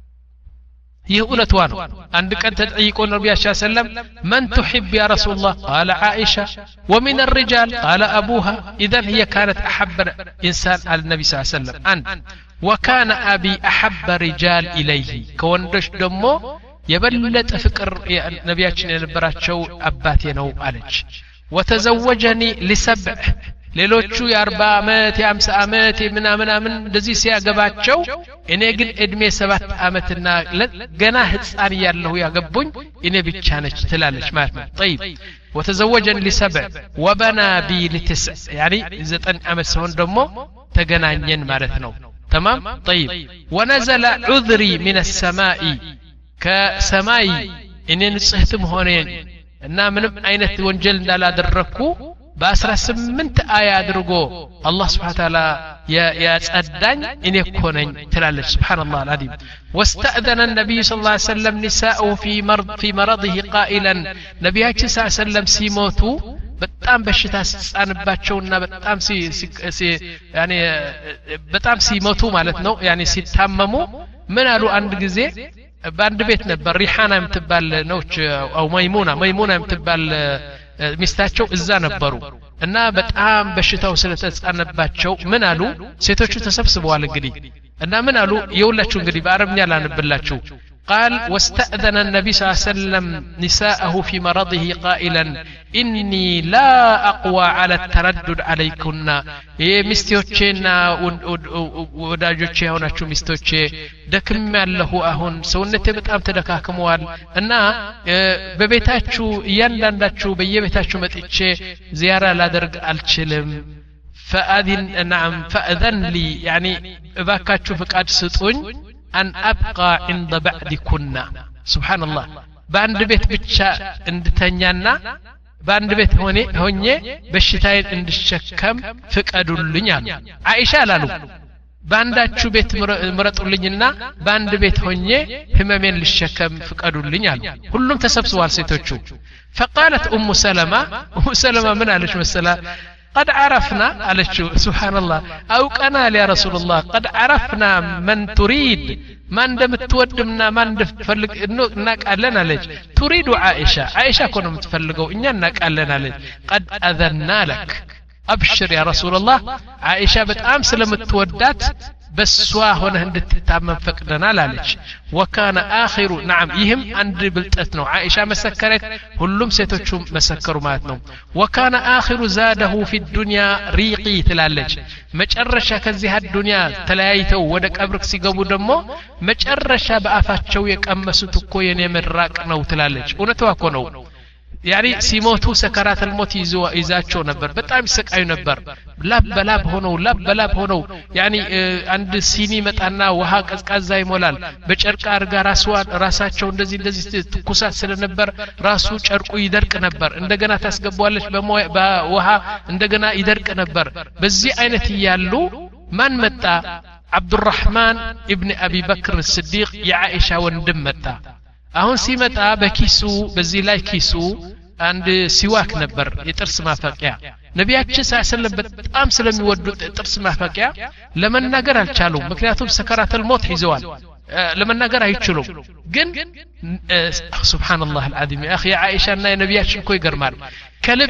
ይህ እውነቷ ነው አንድ ቀን ተጠይቆ ነብያችን ሰለላሁ ዐለይሂ ወሰለም من تحب يا رسول الله قال عائشة ومن الرجال قال أبوها إذن هي كانت أحب إنسان على النبي صلى الله عليه وسلم أن وكان أبي أحب رجال إليه كوندش دمو يبلت فكر نبياتنا የነበራቸው አባቴ ነው አለች وتزوجني لسبع ሌሎቹ የ40 አመት የ50 አመት ምናምን ምናምን እንደዚህ ሲያገባቸው እኔ ግን እድሜ ሰባት አመትና ገና ህፃን ያለሁ ያገቡኝ እኔ ብቻ ነች ትላለች ማለት ነው طيب وتزوجن لسبع وبنى بي لتسع يعني ዘጠኝ አመት ሲሆን ደግሞ ተገናኘን ማለት ነው تمام طيب ونزل عذري من السماء كسماء እኔ ንጽህትም ሆነ እና ምንም አይነት ወንጀል እንዳላደረኩ በአስራ ስምንት አያ አድርጎ አላህ Subhanahu Wa Ta'ala ያጸዳኝ እኔ እኮ ነኝ ትላለች ሱብሃንአላህ አልዓዚም واستأذن النبي صلى الله عليه وسلم نساءه في مرض في مرضه قائلا ነብያችን ሰለላሁ ዐለይሂ ወሰለም ሲሞቱ በጣም በሽታ ሲጻንባቸውና በጣም ሲ ያኔ በጣም ሲሞቱ ማለት ነው ያኔ ሲታመሙ ምን አሉ አንድ ጊዜ ባንድ ቤት ነበር ሪሃና የምትባል ነውች አው መይሙና መይሙና የምትባል ሚስታቸው እዛ ነበሩ እና በጣም በሽታው ስለተጻነባቸው ምን አሉ ሴቶቹ ተሰብስበዋል እንግዲህ እና ምን አሉ የውላችሁ እንግዲህ በአረብኛ ላንብላችሁ قال واستأذن النبي صلى الله عليه وسلم نساءه في مرضه قائلا إني لا أقوى على التردد عليكن مستيوچنا ወዳጆቼ ሆናችሁ ሚስቶቼ ደክም ያለሁ አሁን ሰውነቴ በጣም ተደካክመዋል እና በቤታችሁ እያንዳንዳችሁ በየቤታችሁ መጥቼ ዚያራ ላደርግ አልችልም فأذن نعم فأذن لي يعني እባካችሁ ፍቃድ ስጡኝ أن أبقى عند بعدكن سبحان الله باند بيت بتشا اندتنيانا باند بيت هوني هوني بشتاين اندشكم فقدولኝ አሉ አይሻ አላሉ ባንዳችሁ ቤት ምረጡልኝና ባንድ ቤት ሆኜ ህመሜን ልሸከም ፍቀዱልኝ አሉ ሁሉም ተሰብስበዋል ሴቶቹ فقالت ام سلمة ام سلمة من قالش مثلا قد عرفنا قالت سبحان الله او قنا يا رسول الله قد عرفنا من تريد من دم تودمنا من تفلق ناقالن አለች تريد عائشه عائشه كون متفلقوا እኛ እናቃለን አለች قد اذنا لك ابشر يا رسول الله عائشه በጣም ስለምትወዳት በሷ ሆነ እንድትታመም ፈቅደናል አለች وكان اخر نعم ይህም አንድ ብልጠት ነው عائشه መሰከረች ሁሉም ሴቶቹ መሰከሩ ማለት ነው وكان اخر زاده في الدنيا ريقي ትላለች መጨረሻ ከዚህ ዱንያ ተለያይተው ወደ ቀብር ሲገቡ ደግሞ መጨረሻ በአፋቸው የቀመሱት እኮ የኔ ምራቅ ነው ትላለች እውነቷ እኮ ነው يعني سيموتو سكرات الموت يزوا يزاچو نبر በጣም ይሰቃዩ ነበር ላብ በላብ ሆነው ላብ በላብ ሆነው يعني አንድ ሲኒ መጣና ውሃ ቀዝቃዛ ይሞላል በጨርቃ አርጋ ራስዋን ራሳቸው እንደዚህ እንደዚህ ትኩሳት ስለነበር ራሱ ጨርቁ ይደርቅ ነበር እንደገና ታስገባዋለች በውሃ እንደገና ይደርቅ ነበር በዚህ አይነት ይያሉ ማን መጣ عبد الرحمن ابن ابي بكر الصديق የዓኢሻ ወንድም መጣ አሁን ሲመጣ በኪሱ በዚህ ላይ ኪሱ አንድ ሲዋክ ነበር የጥርስ ማፈቂያ ነቢያችን ሰለላሁ በጣም ስለሚወዱት ጥርስ ማፈቂያ ለመናገር አልቻሉም ምክንያቱም ሰከራተል ሞት ይዘዋል ለመናገር አይችሉም ግን ሱብሃንአላህ العظيم يا اخي عائشه እና ነቢያችን እኮ ይገርማል ከልብ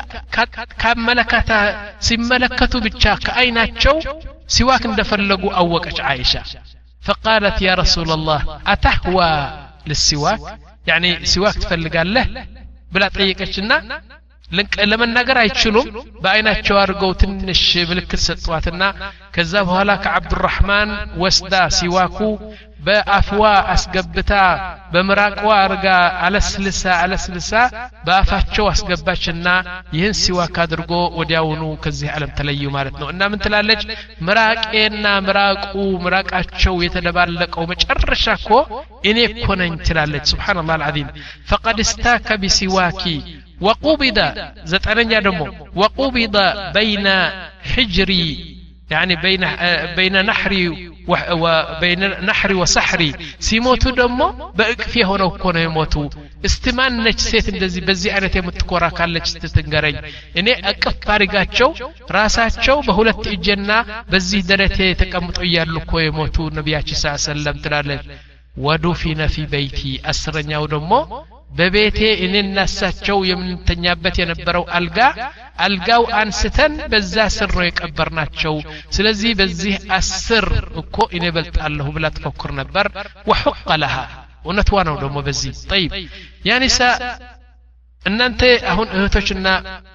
ካመለካታ ሲመለከቱ ብቻ ከአይናቸው ሲዋክ እንደፈለጉ አወቀች አይሻ فقالت يا رسول الله اتهوى للسواك يعني سواك تفلقاله بلا طيقتنا لمن نقر አይችሉም በአይናቸው አርገው ትንሽ ምልክት ሰጥቷትና ከዛ በኋላ ከዓብድ الرحمن ወስዳ ሲዋኩ በአፍዋ አስገብታ በመራቅዋ አርጋ አለስልሳ አለስልሳ በአፋቸው አስገባችና ይህን ሲዋክ አድርጎ ወዲያውኑ ከዚህ ዓለም ተለዩ ማለት ነው እና ምን ትላለች መራቄና መራቁ መራቃቸው የተደባለቀው መጨረሻኮ እኔ እኮ ነኝ ትላለች ሱብሃንአላህ العظيم فقد استاك بسواكي وقبض زتنيا دمو وقبض بين حجري يعني بين بين نحري وبين نحري وسحري سيموتو دمو بأكفي هنا وكونه يموتو استمان نج سيت እንደዚህ በዚህ አይነት የምትቆራ ካለች ስትንገረኝ እኔ አቀፍ ታሪጋቸው ራሳቸው በሁለት እጅና በዚህ ደረቴ ተቀምጦ ይያሉ እኮ የሞቱ ነብያችን ሰለላሁ ዐለይሂ ወሰለም ትላለች ወዱፊነ في بيتي አስረኛው ደግሞ በቤቴ እኔና እሳቸው የምንተኛበት የነበረው አልጋ አልጋው አንስተን በዛ ስር ነው የቀበርናቸው ስለዚህ በዚህ አስር እኮ እኔ በልጣለሁ ብላ ተፈክር ነበር وحق لها እውነቷ ነው ደግሞ በዚህ طيب ያ ኒሳ እናንተ አሁን እህቶችና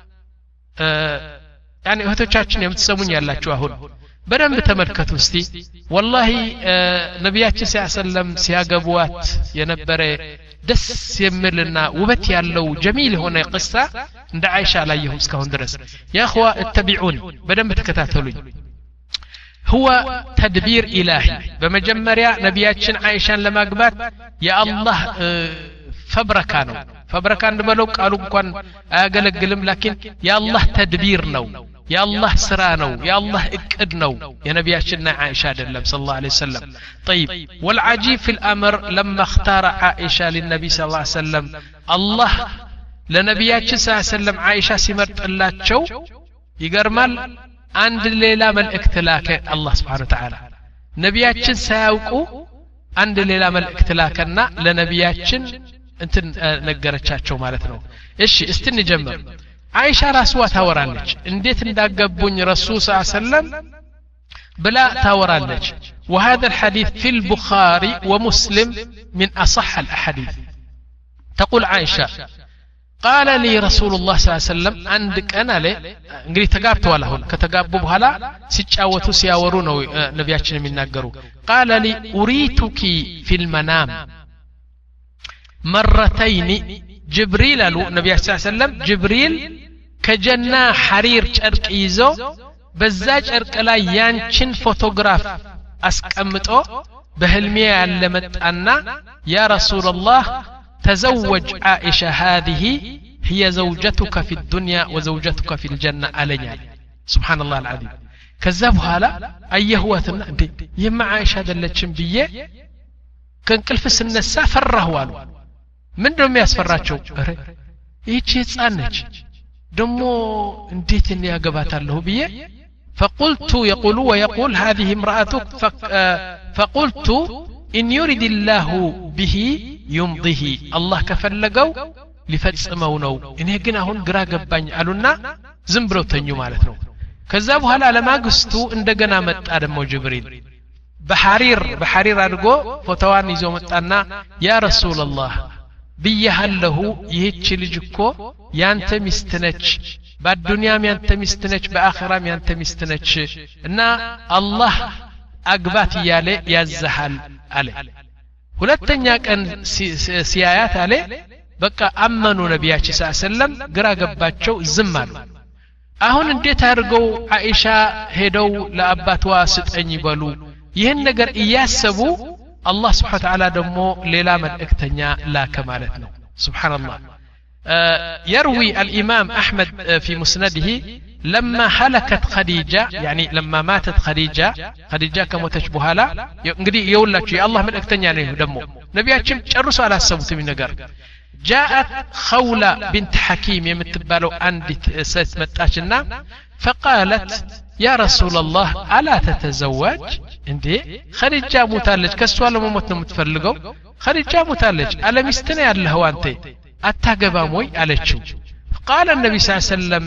يعني እህቶቻችን የምትሰሙኝ ያላችሁ አሁን በደንብ ተመልከቱ እስቲ والله ነብያችን ሰለላሁ ዐለይሂ ወሰለም ሲያገቡዋት የነበረ ደስ የሚልና ውበት ያለው ጀሚል ሆነ ቅሳ እንደ አይሻ ላየሁ እስካሁን ድረስ يا اخوا اتبعوني በደንብ ተከታተሉኝ هو تدبير إلهي بمجمريا نبياتشن عائشان لماغبات يا الله فبركة نو فبركة نبلو قالوا انكوان اقلقلم لكن يا الله تدبير نو يا الله سرا نو يا الله اكد نو يا نبياتشن عائشة دلم صلى الله عليه وسلم طيب والعجيب في الأمر لما اختار عائشة للنبي صلى الله عليه وسلم الله لنبياتشن صلى الله عليه وسلم عائشة سمرت الله تشو يقرمال عند الليلة ملئكت لاك الله سبحانه وتعالى نبياتشن ساوقو አንድ ሌላ መልእክት ላከና ለነቢያችን እንትን ነገረቻቸው ማለት ነው እሺ እስቲ እንጀምር አይሻ ራስዋ ታወራለች እንዴት እንዳገቡኝ ረሱል ሰለላሁ ዐለይሂ ወሰለም بلا تاورالج وهذا الحديث في البخاري ومسلم من أصح الأحاديث تقول عائشة قال لي رسول الله صلى الله عليه وسلم عندك أنا لي انقري تقابت ولا هون كتقابوا بهلا سيتشاوتوا سياورون نبياتنا من ناقروا قال لي أريتك في المنام مرتين جبريل له النبي صلى الله عليه وسلم جبريل كجنة حرير شرق إيزو በዛጭ እርቅ ላይ ያንቺን ፎቶግራፍ አስቀምጦ በህልሜ ያለመጣና ያ ረሱላህ ተዘወጅ عائشة هذه هي زوجتك في الدنيا وزوجتك في الجنة عليها سبحان الله العظيم ከዛ በኋላ አየህዋትና እንዴ የማ عائشة አይደለችም ብዬ ከንቅልፍ ስነሳ ፈራሁ አሉ ምንድነው የሚያስፈራቸው አረ ይቺ ህፃን ነች ደሞ እንዴት ነው ያገባታለሁ ብዬ فقلت يقول ويقول هذه امرأتك فقلت إن يريد الله به يمضيه الله كفلقوا لفتصموا نو إنه قنا هون قرا قباني قالونا زنبرو تنيو مالتنو كذابوا هلا لما قستو اندقنا مت آدمو جبريل بحرير بحرير أرقو فتوان يزو متانا يا رسول الله بيهله يهيتش لجكو يانت مستنج بالدنيا يانت مستنج بآخرة يانت مستنج إن الله أقبات يالي يزحل عليه ሁለተኛ ቀን ሲያያት አለ በቃ አመኑ ነብያችን ሰለላሁ ዐለይሂ ወሰለም ግራ ገባቸው ዝም አሉ አሁን እንዴት አድርገው አይሻ ሄደው ለአባቷ ስጠኝ ይበሉ ይሄን ነገር እያሰቡ الله سبحانه وتعالى دمو ليلا ملئكتنيا لا كمالتنا سبحان الله آه يروي الإمام أحمد في مسنده لما هلكت خديجة يعني لما ماتت خديجة خديجة كما تشبهها لا يقولي يقول لك الله ملئكتنيا له دمو نبياتهم شرسوا على السبت من نقر جاءت خولة بنت حكيم يمتبالو عندي سيد متاشنا فقالت يا رسول الله ألا تتزوج عندي خديجة متالج كسوال مموت متفرلقو خديجة متالج ألا مستنى الله وانت أتاقبا موي ألتشو قال النبي صلى الله عليه وسلم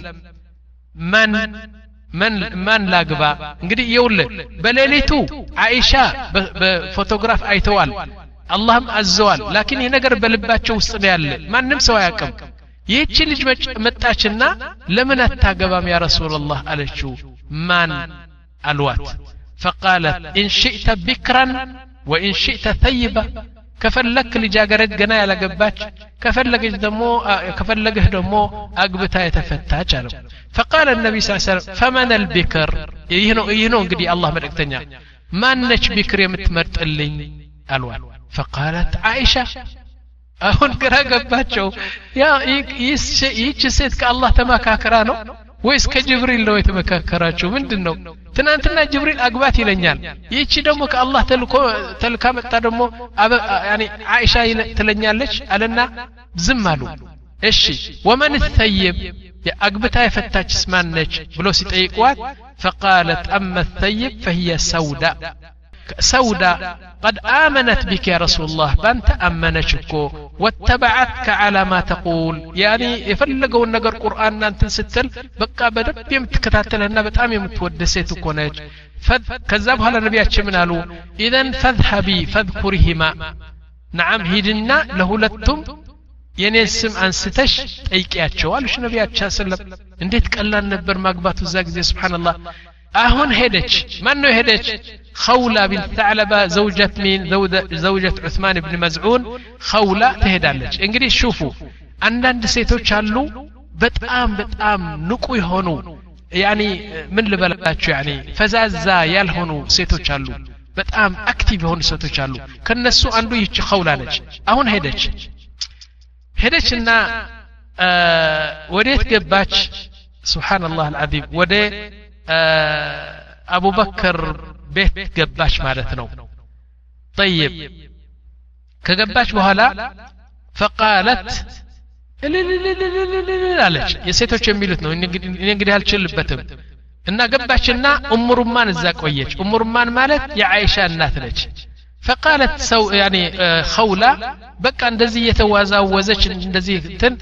من من من لاقبا انقدي يقول بليلتو عائشة بفوتوغراف ايتوال اللهم أزوال لكن هنا قرب بلباتشو وسطنيال ما نمسوا ياكم يهيتشي لج متاشنا لمن أتاقبا يا رسول الله ألتشو من الوات فقالت إن شئت بكرا وإن شئت ثيبا كفلك لجاقرت قنايا لقباتش كفلك دمو كفلك دمو أقبتا يتفتاج فقال النبي صلى الله عليه وسلم فمن البكر يهنو يهنو قدي الله من اكتنيا ما نش بكر يمتمرت اللي الوان فقالت عائشة أهون قرا قباتشو يا يش سيد كالله تما كاكرانو ويس كجبريل لو يتمكاكراچو ምንድነው ትናንትና ጅብሪል አግባት ይለኛል ይቺ ደግሞ ከአላህ ተልኮ ተልካ መጣ ደግሞ ያኒ አይሻ ትለኛለች አለና ዝም አሉ እሺ ወመን الثيب አግብታ የፈታችስ ማነች ብሎ ሲጠይቋት فقالت اما الثيب فهي سوداء سوداء قد آمنت بك يا رسول الله بانت أمنتشكو واتبعتك على ما تقول يعني يفلقوا النقر قرآن أنت ستل بقى بدب يمتكتاتلنا بتأم يمتودسيتك ونج كذبها لنبي أتشمنالو إذن فاذهبي فاذكرهما نعم هيدنا له لتم ينسم أن ستش أيك أتشوال وش نبي أتشاسلم انديت كالله نبر مقبات الزاق زي سبحان الله أهون هدج منو هدج خولة بنت ثعلبة زوجة مين زوجة عثمان بن مزعون خولة تهدالج انقري شوفوا عندنا سيتوش هالو بتقام بتقام نقوي هونو يعني من لبلاتشو يعني فزازا يالهونو سيتوش هالو بتقام اكتيف هونو سيتوش هالو كنسو عنده يتش خولة لج اهون هدج هدج انا آه وديت قباتش سبحان الله العظيم ودي آه أبو بكر بيت قباش مالتنا طيب كقباش بهلا فقالت لا لا يسيتو تشميلتنا نقدر هالشلبتم إن قباشنا أم رمان الزاك ويج أم رمان مالت يا عائشة الناثلج فقالت سو يعني خولة بقى እንደዚህ የተዋዛወዘች እንደዚህ እንትን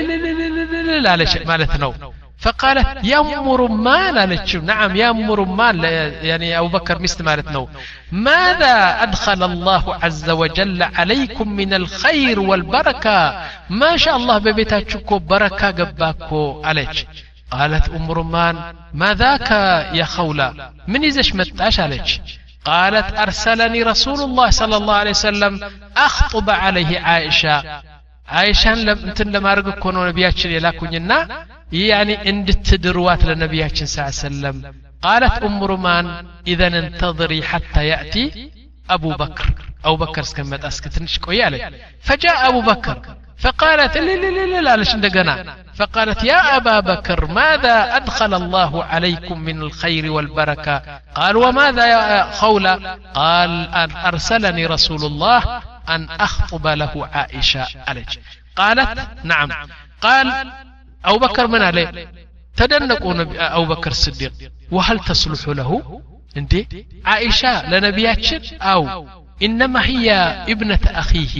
ላለች ማለት ነው فقالت يأمر ما لالچ نعم يأمر ما يعني أبو بكر مست ማለት ነው ماذا أدخل الله عز وجل عليكم من الخير والبركة ما شاء الله ببيتاچكو بركة ገባኮ አለች قالت أم رمان ما ذاك يا خولة من يزش متاش አለች قالت أرسلني رسول الله صلى الله عليه وسلم أخطب عليه عائشة عائشة لم انتن لما رقكونو نبياتشن يلاكونا يعني اندتدروات لنبياتشن صلى الله عليه وسلم قالت أم رمان إذن انتظري حتى يأتي أبو بكر أبو بكر سكمت أسكتنش كويالي فجاء أبو بكر فقالت لا لا لا لا لش ندقنا فقالت يا أبا بكر ماذا أدخل الله عليكم من الخير والبركة قال وماذا يا خولة قال أرسلني رسول الله أن أخطب له عائشة عليك قالت نعم قال أبو بكر من عليه تدنقون أبو بكر الصديق وهل تصلح له انت عائشة لنبياتشن أو إنما هي ابنة أخيه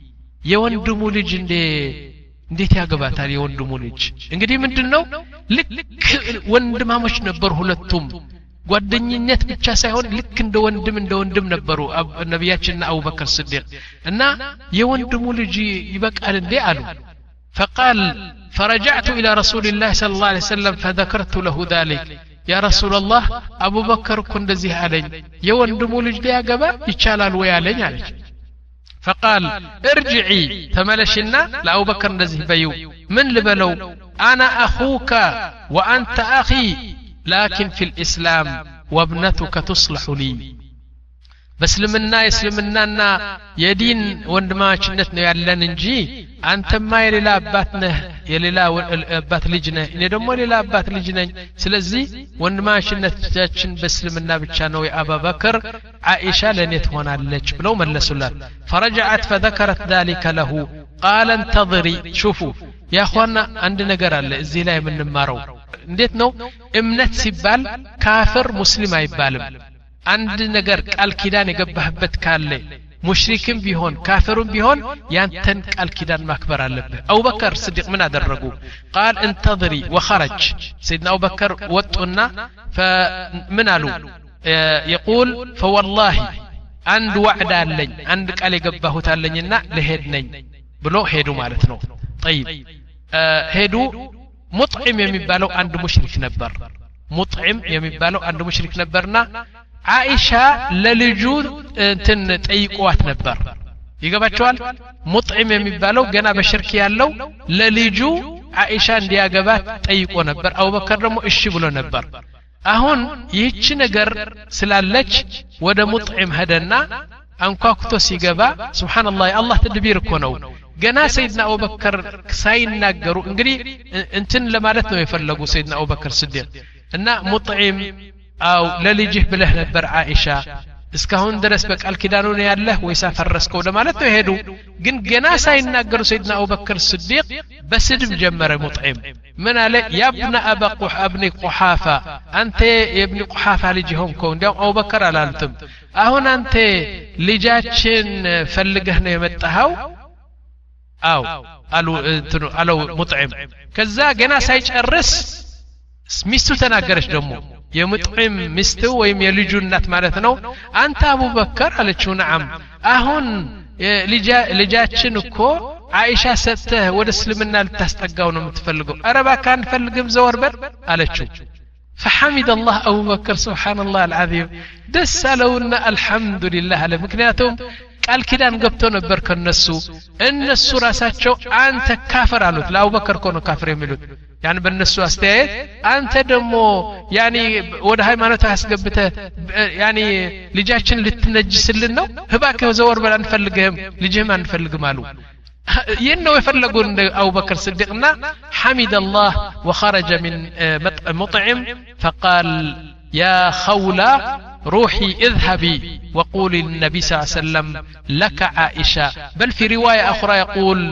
የወንድሙ ልጅ እንደ እንዴት ያገባታል የወንድሙ ልጅ እንግዲህ ምንድነው ልክ ወንድማሞች ነበሩ ሁለቱም ጓደኝነት ብቻ ሳይሆን ልክ እንደ ወንድም እንደ ወንድም ነበሩ ነብያችንና አቡበከር ሲዲቅ እና የወንድሙ ልጅ ይበቃል እንዴ አሉ فقال فرجعت الى رسول الله صلى الله عليه وسلم فذكرت له ذلك يا رسول الله ابو بكر እኮ እንደዚህ አለኝ የወንድሙ ልጅ ሊያገባ ይቻላል ወይ አለኝ አለች فقال ارجعي تملشنا لأبو بكر نزه بيو من لبلو أنا أخوك وأنت أخي لكن في الإسلام وابنتك تصلح لي بس لمنا يسلمنا يدين وندما شنتنا يعلن نجي أنت ما يلي لا أباتنا يلي لا أبات لجنة إني دمو يلي لا أبات لجنة سلزي وندما شنتنا بس لمنا بتشانو يا أبا بكر عائشة لن يتوانا لك بلو ملسولات فرجعت فذكرت ذلك له قال انتظري شوفوا يا أخوانا عندنا قرال الزيلاء من المارو نديت نو امنت سبال كافر مسلم يبالم عند نجر قال كيدان يقبهبت كالله مشركين بيهون كافرون بيهون يانتن قال كيدان مكبر አለበት أبو بكر صديق من አደረጉ قال انتظري وخرج سيدنا أبو بكر وطنا فمن قالوا يقول فوالله عند وعد አለኝ عند قال يقبهوت አለኝና ለሄድ ነኝ ብሎ ሄዱ ማለት ነው طيب ሄዱ ሙጥዒም የሚባለው አንድ ሙሽሪክ ነበር ሙጥዒም የሚባለው አንድ ሙሽሪክ ነበርና عائشة للجو انتن تيقوات نبر يقباتشوال مطعم يميبالو قنا بشرك يالو للجو عائشة انديا قبات تيقو نبر او بكرمو اشبلو نبر اهون يهيش نقر سلالج ودا مطعم هدنا انكوكتو سيقبا سبحان الله الله تدبير كونو قنا سيدنا ابو بكر ساين ناقرو انقري انتن لمالتنا يفلقو سيدنا ابو بكر صديق انا مطعم أو لليجه بله نبر عائشة اسكهون درس بك الكدانون يالله ويسافر رسكو لمالته يهدو جن جناسا ينقروا سيدنا أبو بكر الصديق بس مجمر مطعم من عليه يا ابن أبا قح ابن قحافة أنت يا ابن قحافة لجيهم كون ديو أبو بكر على التم أهون أنت لجاتشن فلقهنا يمتهاو أو قالوا قالوا مطعم كذا جناسا يجرس ميستو تناقرش دمو يمطعم مستو ويم يلجو النات مالتنا أنت أبو بكر قالتشو نعم أهون لجا لجاتشن كو عائشة سته ودسلمنا لتستقاونا متفلقو أربا كان فلقم زور بر قالتشو فحمد الله أبو بكر سبحان الله العظيم دسالونا الحمد لله على مكنياتهم قال كده نقبتو نبر كنسو ان السوراساتشو انت كافر قالوت لا ابو بكر كونو كافر يميلوت يعني بالنسو استايت انت دمو يعني وده هايمانوت اسقبته يعني لجاچن لتنجسልን ነው ህባከ ዘወር በል አንፈልግም ልጅህም አንፈልግም አሉ ينو يفلقون أبو بكر الصديقنا حمد الله وخرج من مطعم فقال يا خولة روحي اذهبي وقولي للنبي صلى الله عليه وسلم لك عائشة بل في رواية أخرى يقول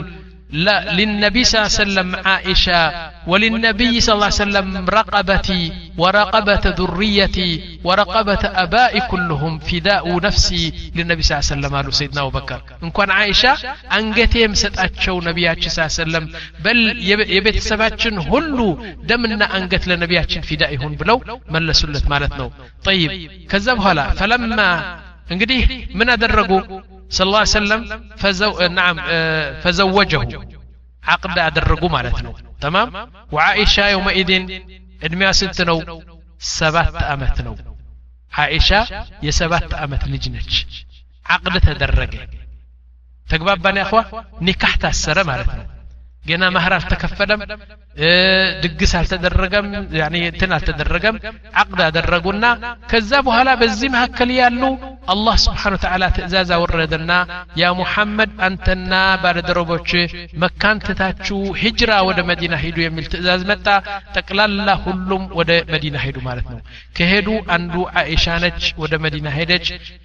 لا للنبي صلى الله عليه وسلم عائشة وللنبي صلى الله عليه وسلم رقبتي ورقبة ذريتي ورقبة أبائي كلهم فداء نفسي للنبي صلى الله عليه وسلم قالوا سيدنا أبو بكر إن كان عائشة أنجتهم ستأتشوا نبياتش صلى الله عليه وسلم بل يبيت سباتشن هلو دمنا أنجت لنبياتشن فدائهم بلو من لسلت مالتنا طيب كذب هلا فلما انقديه من أدرقوا صلى الله عليه وسلم فزو... نعم فزوجه عقد أدرقوا مالتنا تمام وعائشة يومئذ ادميا ستنو سبات أمتنو عائشة يسبات أمت لجنج عقد تدرق تقباب بني أخوة نكاح تأثر مالتنا جينا مهر التكفلم دقس التدرجم يعني تنا التدرجم عقد درجونا كذبوا هلا بالزم هكليالو الله سبحانه وتعالى تأزاز وردنا يا محمد أنتنا بارد ربوش مكان تتاتشو هجرة ودا مدينة هيدو يميل تأزاز متى تقلال هلوم ودا مدينة هيدو مالتنا كهدو أندو عائشانج ودا مدينة هيدج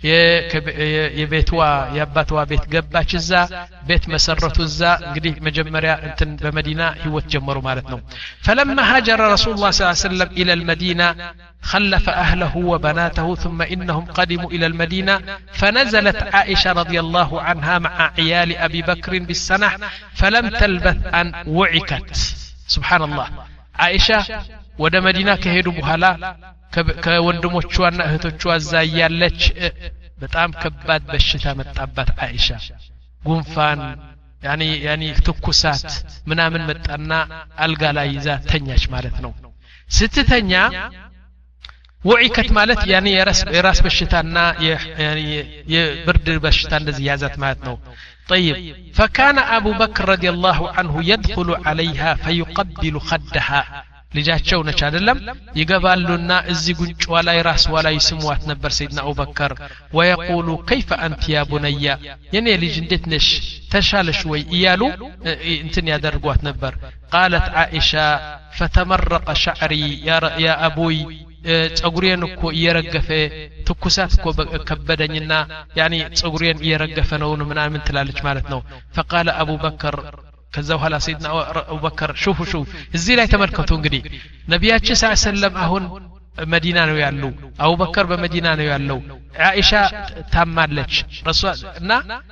يبيتوا يباتوا بيت قباتش الزا بيت مسرة الزا قدي مجمريا انتن بمدينة هو تجمروا مالتنا فلما هاجر رسول الله صلى الله عليه وسلم إلى المدينة خلف أهله وبناته ثم إنهم قدموا إلى المدينة فنزلت عائشة رضي الله عنها مع عيال أبي بكر بالسنة فلم تلبث أن وعكت سبحان الله عائشة ودا مدينة كهدو بهلا كوندموچوانا اهتوچوا زايالچ بتام كباد بشتا متطبات عائشة ጉንፋን ያኒ ያኒ ትኩሳት ምናምን መጣና አልጋ ላይ ይዛ ተኛች ማለት ነው ስትተኛ ወዒከት ማለት ያኒ የራስ የራስ በሽታና ያኒ የብርድ በሽታ እንደዚህ ያዛት ማለት ነው طيب فكان ابو بكر رضي الله عنه يدخل عليها فيقبل خدها ልጃቸው ነች አይደለም ይገባሉና እዚ ጉንጭዋ ላይ ራስዋ ላይ ስሟት ነበር ሰይድና አቡበከር ويقول كيف انت يا بني የኔ ልጅ እንዴት ነሽ ተሻለሽ ወይ እያሉ እንትን ያደርጓት ነበር قالت عائشة فتمرق شعري يا يا ابوي ጸጉሬን እኮ እየረገፈ ትኩሳት እኮ ከበደኝና ያኒ ጸጉሬን እየረገፈ ነው ምናምን ትላለች ማለት ነው فقال ابو بكر ከዛ በኋላ ሰይድና አቡበከር ሹፉ ሹ እዚህ ላይ ተመልከቱ እንግዲህ ነብያችን ሰለላሁ ዐለይሂ ወሰለም አሁን መዲና ነው ያሉ አቡበከር በመዲና ነው ያለው አኢሻ ታማለች ረሱል እና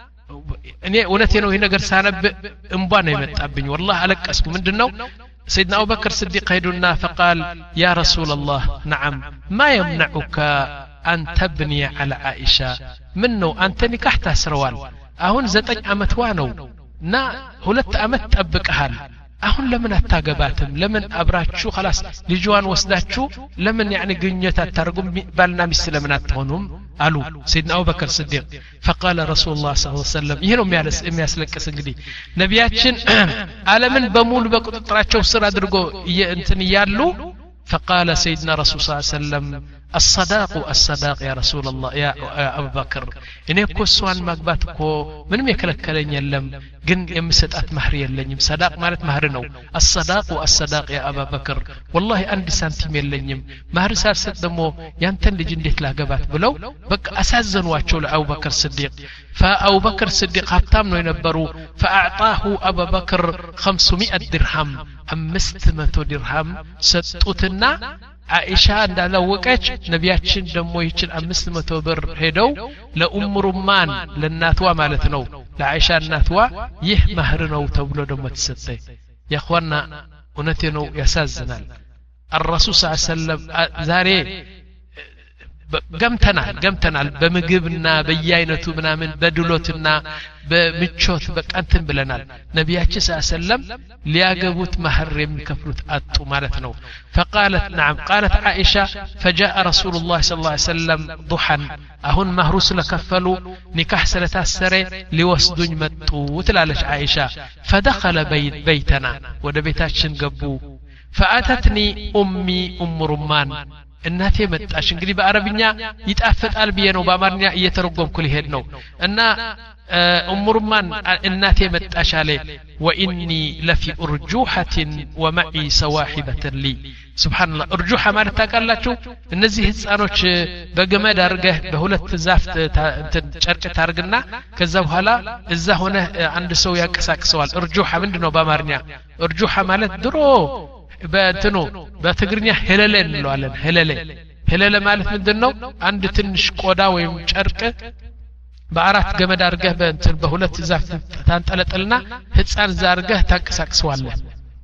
እኔ እውነቴ ነው ይሄ ነገር ሳነብ እንባ ነው የመጣብኝ والله አለቀስኩ ምንድነው سيدنا أبو بكر الصديق هيدنا فقال يا رسول الله نعم ما يمنعك أن تبني على عائشة منه أنت نكحت سروال أهون زتج أمتوانو نا هلت أمت أبقهال أهون لمن أتاقباتم لمن أبراتشو خلاص لجوان وسداتشو لمن يعني قنية الترقم بالنا مسلمنات هونهم قالوا سيدنا أبو بكر الصديق فقال رسول الله صلى الله عليه وسلم يهنم يالس إمياس لك سنقدي نبياتشن على من بمول بقطراتشو سر أدرقو ينتني يالو فقال سيدنا رسول صلى الله عليه وسلم الصداق الصداق يا رسول الله يا أبو بكر إني كوسوان مقباتكو من ميكلكلين يلم جن يمسدات مهر يلنيم صداق مالت مهر نو الصداق الصداق يا أبا بكر والله عندي سنتيم يلنيم مهر سارست دمو ينتن لجندت لا قبات بلو بك أسازن واتشو لأبو بكر الصديق فأبو بكر الصديق هبتام نو ينبرو فأعطاه أبا بكر خمسمائة درهم أمست متو درهم ستوتنا عائشة عندها وقت نبياتشن دمو يتشن أمست متو بر هيدو لأم رمان للناتوا مالتنو لعائشة الناتوا يه مهرنو تبلو دمو تستي يا أخوانا ونتنو يسازنال الرسول صلى الله عليه وسلم زاري قمتنال قمتنال بمقبنا بياينتو منامن بدلوتنا بمتشوت بقانتن بلنال نبياتش صلى الله عليه وسلم لياقبوت مهر يمكفلوت أتو مالتنو فقالت نعم قالت عائشة فجاء رسول الله صلى الله عليه وسلم ضحا أهن مهروس لكفلوا نكاح سنة السري لوسدن متو وتلالش عائشة فدخل بيت بيتنا ودبيتاتشن قبو فأتتني أمي أم رمان እናቴ መጣሽ እንግዲህ በአረብኛ ይጣፈጣል ብዬ ነው በአማርኛ እየተረጎምኩ ሊሄድ ነው እና ኡሙ ሩማን እናቴ መጣሽ አለ واني لفي ارجوحه ومعي سواحبه لي سبحان الله ارجوحه ማለት ታውቃላችሁ እነዚህ ህፃኖች በገመድ አርገህ በሁለት ዛፍ ጨርቅ ታርግና ከዛ በኋላ እዛ ሆነ አንድ ሰው ያቀሳቅሰዋል ارجوحه ምንድነው በአማርኛ ارجوحه ማለት ድሮ በእንትኑ በትግርኛ ሄለለ እንለዋለን ሄለለ ሄለለ ማለት ምንድነው አንድ ትንሽ ቆዳ ወይም ጨርቅ በአራት ገመድ አርገህ በእንትን በሁለት ዛፍ ታንጠለጥልና ህፃን ዛርገህ ታንቀሳቅሰዋለህ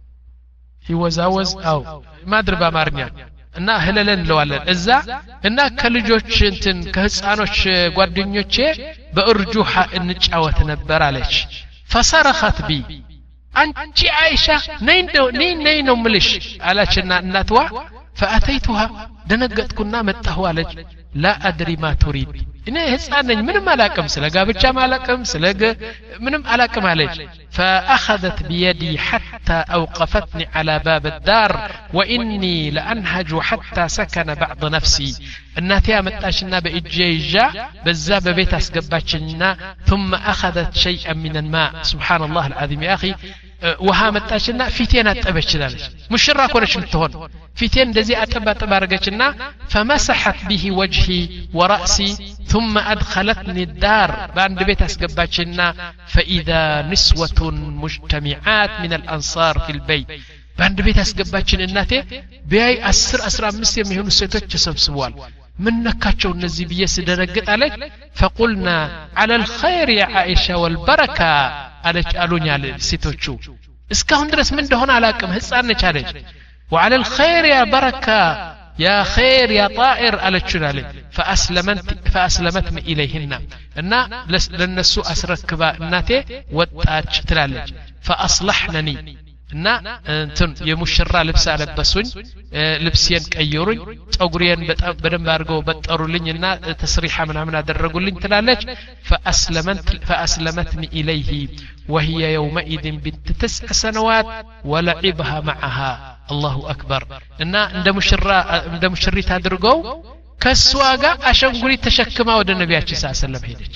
ይወዛወዝ አው ማድር በአማርኛ እና ሄለለ እንለዋለን እዛ እና ከልጆች እንትን ከህፃኖች ጓደኞቼ በእርጁሃ እንጫወት ነበር አለች فصرخت بي አንቺ አይሻ ነይ ነይ ነይ ነው ምልሽ አላችና እናትዋ فاتيتها ደነገጥኩና መጣሁ አለች لا ادري ما تريد እኔ ህፃን ነኝ ምንም አላቀም ስለ ጋብቻ ማላቀም ስለ ምንም አላቀም አለች فاخذت بيدي حتى اوقفتني على باب الدار واني لانهج حتى سكن بعض نفسي እናቴ አመጣችና በእጄ ይዣ በዛ በቤት አስገባችኝና ثم اخذت شيئا من الماء سبحان الله العظيم يا اخي ውሃ መጣችና ፊቴን አጠበችላለች ሙሽራ ኮነች ምትሆን ፊቴን እንደዚህ አጠባ ተባረገችና فمسحت به وجهي وراسي ثم ادخلتني الدار باند بيت اسغباچنا فاذا نسوة مجتمعات من الانصار في البيت باند بيت اسغباچن እናቴ ቢያይ عشرة عشرة خمسة የሚሆኑ ሴቶች ተሰብስበዋል ምን ነካቸው እነዚህ بيس ደነገጣለች فقلنا على الخير يا عائشة والبركة አለች አሉኛል ሴቶቹ እስካሁን ድረስ ምን እንደሆነ አላቀም ህፃን ነች አለች وعلى الخير يا بركة يا خير يا طائر አለችናል فاسلمت فاسلمتني اليهن እና ለነሱ አስረክባ እናቴ ወጣች ትላለች فاصلحنني እና እንትን የሙሽራ ልብስ አለበሱኝ ልብስየን ቀየሩኝ ጸጉሬን በጣም በደንብ አድርገው በጠሩልኝና ተስሪሃ ምናምን አደረጉልኝ ትላለች فاسلمت فاسلمتني اليه وهي يومئذ بنت تسع سنوات ولعبها معها الله اكبر እና እንደ ሙሽራ እንደ ሙሽሪት አድርገው ከሷ ጋር አሸንጉሊት ተሸክማ ወደ ነብያችን ሰለላሁ ዐለይሂ ወሰለም ሄደች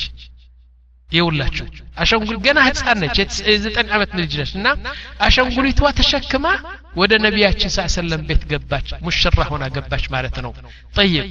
ይውላችሁ አሸንጉል ገና ህፃን ነች ዘጠኝ አመት ልጅ ነች እና አሸንጉሊቷ ተሸክማ ወደ ነብያችን ሰለላሁ ዐለይሂ ወሰለም ቤት ገባች ሙሽራ ሆና ገባች ማለት ነው طيب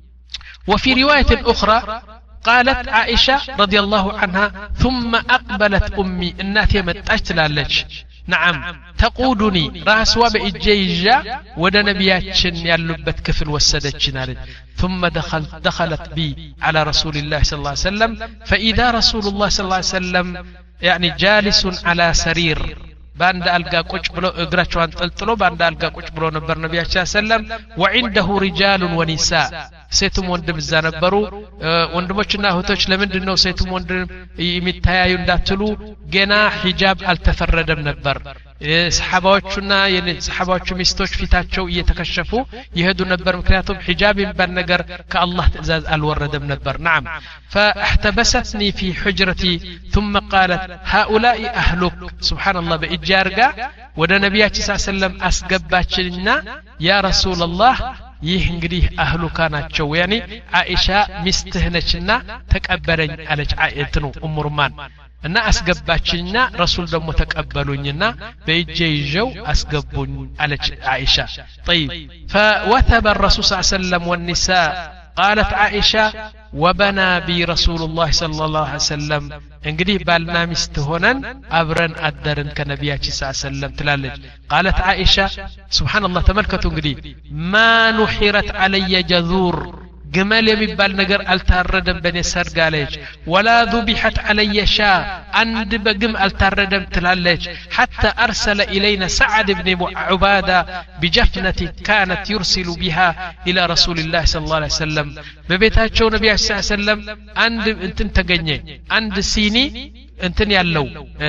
وفي روايه اخرى قالت عائشه رضي الله عنها ثم اقبلت امي እናቴ መጣች ትላለች نعم تقودني راسوا باجيجا ود نبياتشن ያሉበት ክፍል ወሰደችና ثم دخل دخلت بي على رسول الله صلى الله عليه وسلم فاذا رسول الله صلى الله عليه وسلم يعني جالس على سرير باند القا ቁጭ ብሎ እግራቸውን ጠልጥሎ ባንድ አልጋ ቁጭ ብሎ ነበር ነብያችን ሰለም وعنده رجال ونساء ሴቱም ወንድም እዛ ነበሩ ወንድሞችና እህቶች ለምንድን ነው ሴቱም ወንድም የሚታያዩ እንዳትሉ ገና ሒጃብ አልተፈረደም ነበር ሰሃባዎቹና የሰሃባዎቹ ሚስቶች ፊታቸው እየተከሸፉ ይሄዱ ነበር ምክንያቱም ሒጃብ የሚባል ነገር ከአላህ ትእዛዝ አልወረደም ነበር نعم فاحتبستني في حجرتي ثم قالت هؤلاء اهلك سبحان الله بإجارغا ወደ ነብያችን ሰለላሁ ዐለይሂ ወሰለም አስገባችንና ያ ረሱላህ ይህ እንግዲህ አህሉካ ናቸው ያኒ አይሻ ሚስትህ ነችና ተቀበለኝ አለች አይትኑ ኡሙ ሩማን እና አስገባችኝና ረሱል ደግሞ ተቀበሉኝና በእጄ ይዘው አስገቡኝ አለች አይሻ طيب فوثب الرسول صلى الله عليه وسلم والنساء قالت عائشه وبنى بي رسول الله صلى الله عليه وسلم እንግዲህ ባልና ሚስት ሆነን አብረን አደርን ከነብያችን ሰለላሁ ዐለይሂ ወሰለም ትላለች قالت عائشه سبحان الله ተመልከቱ እንግዲህ ما نحرت علي جذور ግመል የሚባል ነገር አልታረደም በኔ ሰርግ አለች ولا ذبحت علي شاة አንድ በግም አልታረደም ትላለች حتى ارسل الينا سعد بن عباده بجفنه كانت يرسل بها الى رسول الله صلى الله عليه وسلم በቤታቸው ነብያችን ሰለላሁ ዐለይሂ ወሰለም አንድ እንትን ተገኘ አንድ ሲኒ እንትን ያለው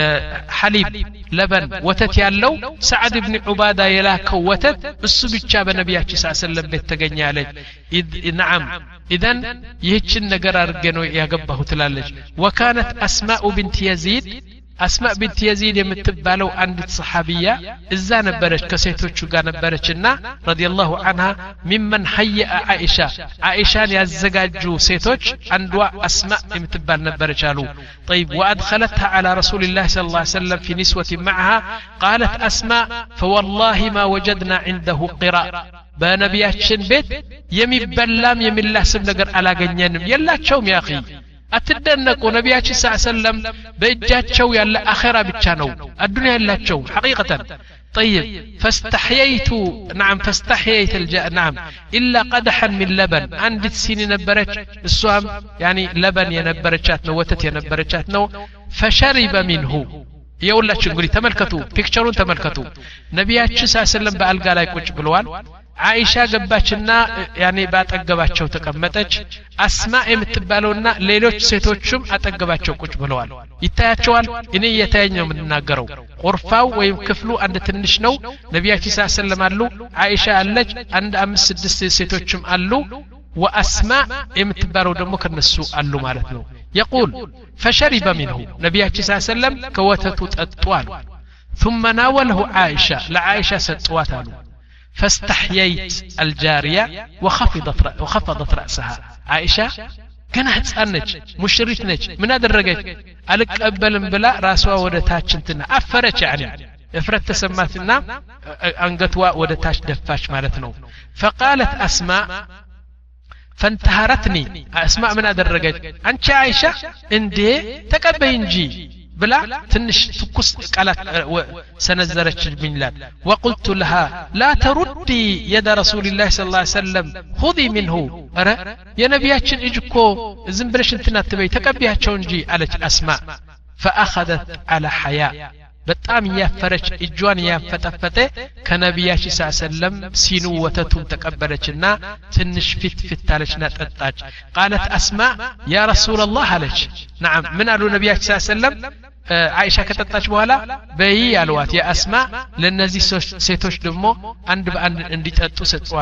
ሐሊብ ለበን ወተት ያለው ሰዓድ ኢብኑ ዑባዳ የላከው ወተት እሱ ብቻ በነብያችን ሰለላሁ ዐለይሂ ወሰለም ቤት ተገኘ አለች نعم اذن ይህችን ነገር አርገ ነው ያገባሁ ትላለች وكانت اسماء بنت يزيد أسماء بنت يزيد يمتبالو عند صحابية إذا نبرش كسيتوچ ጋር ነበረችና رضي الله عنها ممن هيأ عائشة عائشة ያዘጋጁ ሴቶች አንዷ أسماء يمتبال ነበረች አሉ طيب وأدخلتها على رسول الله صلى الله عليه وسلم في نسوة معها قالت أسماء فوالله ما وجدنا عنده قراء በነቢያችን ቤት የሚበላም የሚላስም ነገር አላገኘንም የላቸውም يا أخي አትደነቁ ነቢያችን ሰለላሁ ዐለይሂ ወሰለም በእጃቸው ያለ አኺራ ብቻ ነው አዱንያ ያላቸው حقيقة طيب فاستحييت نعم فاستحييت الجاء نعم إلا قدحا من لبن عندت سيني نبرت السوام يعني لبن ينبرتشات نو وتت ينبرتشات نو فشرب منه يقولش نقولي تملكتوا بيكتشرون تملكتوا نبياتش ሰለላሁ ዐለይሂ ወሰለም በአልጋ ላይ ቁጭ ብለዋል አይሻ ገባችና ያኔ ባጠገባቸው ተቀመጠች አስማ የምትባለውና ሌሎች ሴቶችም አጠገባቸው ቁጭ ብለዋል ይታያቸዋል እኔ የታየኛው ምንናገረው ቁርፋው ወይም ክፍሉ አንድ ትንሽ ነው ነቢያችን ሰለላሁ ዐለይሂ ወሰለም አሉ አይሻ አለች አንድ አምስት ስድስት ሴቶችም አሉ وأسماء የምትባለው ደግሞ ከነሱ አሉ ማለት ነው يقول فشرب منه ነቢያችን ሰለላሁ ዐለይሂ ወሰለም ከወተቱ ጠጥቷል ثم ناوله عائشة لعائشة ستواتالو فاستحييت الجارية وخفضت وخفضت رأسها عائشة كانت أنج مشرت نج من هذا الرجل ألك أبل بلا راسوا ودتاش انتنا أفرت يعني افرت تسماتنا أنقتوا ودتاش دفاش مالتنا فقالت أسماء فانتهرتني أسماء من هذا الرجل أنت عائشة اندي تقبين جي بلا تنش تكس قالت سنزرت بالميلاد وقلت لها لا تردي يد رسول الله صلى الله عليه وسلم خذي منه ارى يا نبياتين اجكو زنبرش انتنا تبي تقبياچو انجي قالت اسماء فاخذت على حياء በጣም ያፈረች እጇን ያፈጠፈጠ ከነቢያችን ሰለላሁ ዐለይሂ ወሰለም ሲኑ ወተቱን ተቀበለችና ትንሽ ፊት ፊት አለችና ጠጣች قالت اسماء يا رسول الله አለች نعم ምን አሉ ነቢያችን ሰለላሁ ዐለይሂ ወሰለም አይሻ ከጠጣች በኋላ በይ ያሏት ያ አስማ ለነዚህ ሴቶች ደግሞ አንድ በአንድ እንዲጠጡ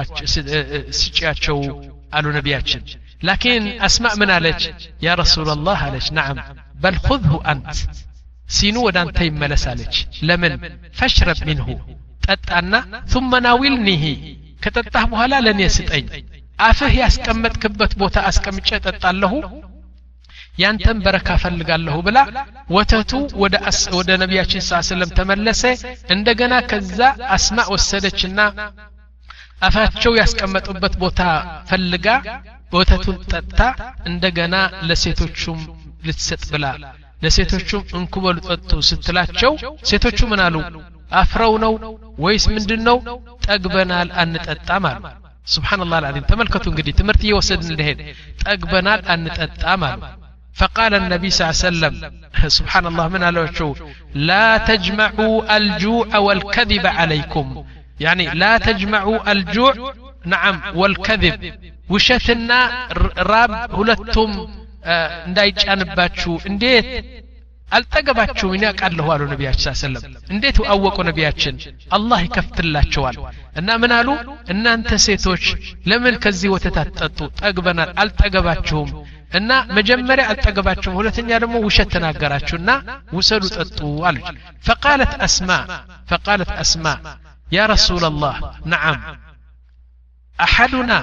ስጪያቸው አሉ ነቢያችን لكن اسماء ምን አለች يا رسول الله አለች نعم بل خذه انت سينو ودان تي ملسالج لمن فاشرب منه تطانا ثم ناولنيه كتطاه بحالا لني سطኝ አፍህ ያስቀመጥክበት ቦታ አስቀምጬ ተጣጣለሁ ያንተን በረካ ፈልጋለሁ ብላ ወተቱ ወደ ወደ ነቢያችን ሰለላሁ ዐለይሂ ወሰለም ተመለሰ እንደገና ከዛ አስማ ወሰደችና አፋቸው ያስቀመጡበት ቦታ ፈልጋ ወተቱን ጠጣ እንደገና ለሴቶቹም ልትሰጥ ብላ ለሴቶቹም እንኩበሉ ጠጡ ስትላቸው ሴቶቹ ምን አሉ አፍረው ነው ወይስ ምንድነው ጠግበናል አንጠጣም አሉ ሱብሃንአላህ አልዓዚም ተመልከቱ እንግዲህ ትምርት እየወሰድን እንደሄድ ጠግበናል አንጠጣም አሉ فقال النبي صلى الله عليه وسلم سبحان الله من قالوا لا تجمعوا الجوع والكذب عليكم يعني لا تجمعوا الجوع نعم والكذب وشتنا راب ሁለቱም እንዳይጫንባችሁ እንዴት አልጠገባችሁ ምን ያቃለሁ አሉ ነቢያችን ሰለላሁ ዐለይሂ ወሰለም እንዴት አወቁ ነቢያችን አላህ ይከፍትላቸዋል እና ምን አሉ እናንተ ሴቶች ለምን ከዚህ ወተት አትጠጡ ጠግበናል አልጠገባችሁም እና መጀመሪያ አልጠገባችሁም ሁለተኛ ደግሞ ውሸት ተናገራችሁና ውሰዱ ጠጡ አለች فقالت اسماء فقالت اسماء يا رسول الله نعم احدنا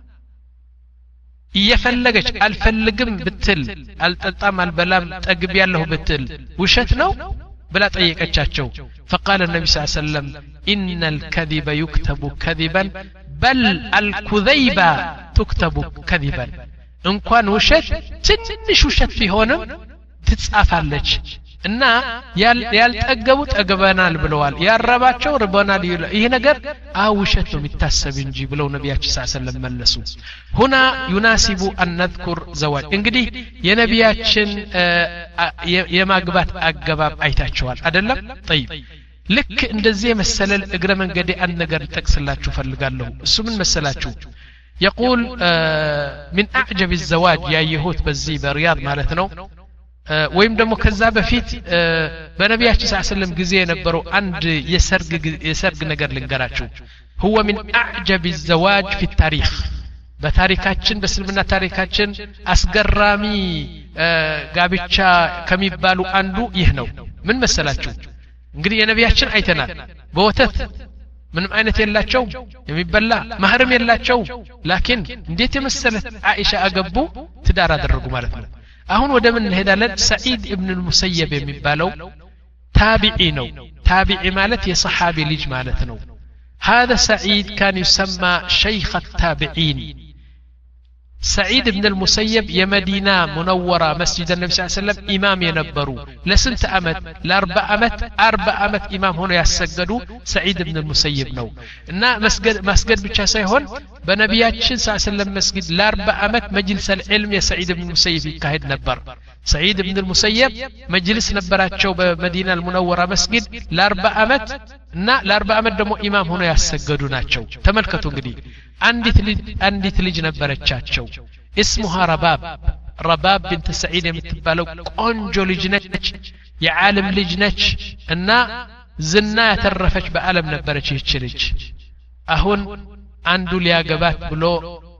እየፈለገች አልፈልግም ብትል አልጠጣም አልበላም ጠግብ ያለሁ ብትል ውሸት ነው ብላ ጠየቀቻቸው فقال النبي صلى الله عليه وسلم ان الكذب يكتب كذبا بل الكذيبه تكتب كذبا እንኳን ውሸት ትንሽ ውሸት ቢሆንም ትጻፋለች እና ያልጠገቡ ጠግበናል ብለዋል ያረባቸው ርበናል ይሄ ነገር አውሸት ነው የሚታሰብ እንጂ ብለው ነቢያችን ሰለላሁ ዐለይሂ ወሰለም መለሱ هنا يناسب ان نذكر زواج እንግዲህ የነቢያችን የማግባት አገባብ አይታችኋል አይደለም طيب ልክ እንደዚህ መሰለል እግረ መንገዴ አንድ ነገር ተጠቅስላችሁ ፈልጋለሁ እሱ ምን መሰላችሁ يقول من اعجب الزواج يا يهود በዚህ በሪያድ ማለት ነው ወይም ደግሞ ከዛ በፊት በነቢያችን ሰለላሁ ዐለይሂ ወሰለም ጊዜ የነበረው አንድ የሰርግ የሰርግ ነገር ልንገራችሁ هو من اعجب الزواج في التاريخ በታሪካችን በእስልምና ታሪካችን አስገራሚ ጋብቻ ከሚባሉ አንዱ ይህ ነው ምን መሰላችሁ እንግዲህ የነቢያችን አይተናል በወተት ምንም አይነት የላቸው የሚበላ ማህረም የላቸው ላኪን እንዴት የመሰለ አይሻ አገቡ ትዳር አደረጉ ማለት ነው አሁን ወደ ምን እንሄዳለን ሰዒድ ኢብኑ አልሙሰይብ የሚባለው ታቢዒ ነው ታቢዒ ማለት የሰሃቢ ልጅ ማለት ነው هذا سعيد كان يسمى شيخ التابعين سعيد بن المسيب يا مدينة منورة مسجد النبي صلى الله عليه وسلم إمام ينبروا لسنت أمت لأربع أمت أربع أمت إمام هنا يسجدوا سعيد بن المسيب نو إن مسجد مسجد بتشاسي هون بنبيات صلى الله عليه وسلم مسجد لأربع أمت مجلس العلم يا سعيد بن المسيب كهد نبر سعيد بن المسيب مجلس نبرات شو بمدينة المنورة مسجد لأربع أمت نا لأربع أمت دمو إمام هنا يسجدوا ناتشو تملكتوا قدي عندي تلج عندي تلج نبرت شاتشو اسمها رباب رباب بنت سعيد يمتبالو قنجو لجنج يا عالم لجنج ان زنا ترفش بعالم نبرت يتشلج اهون عنده لياقبات بلو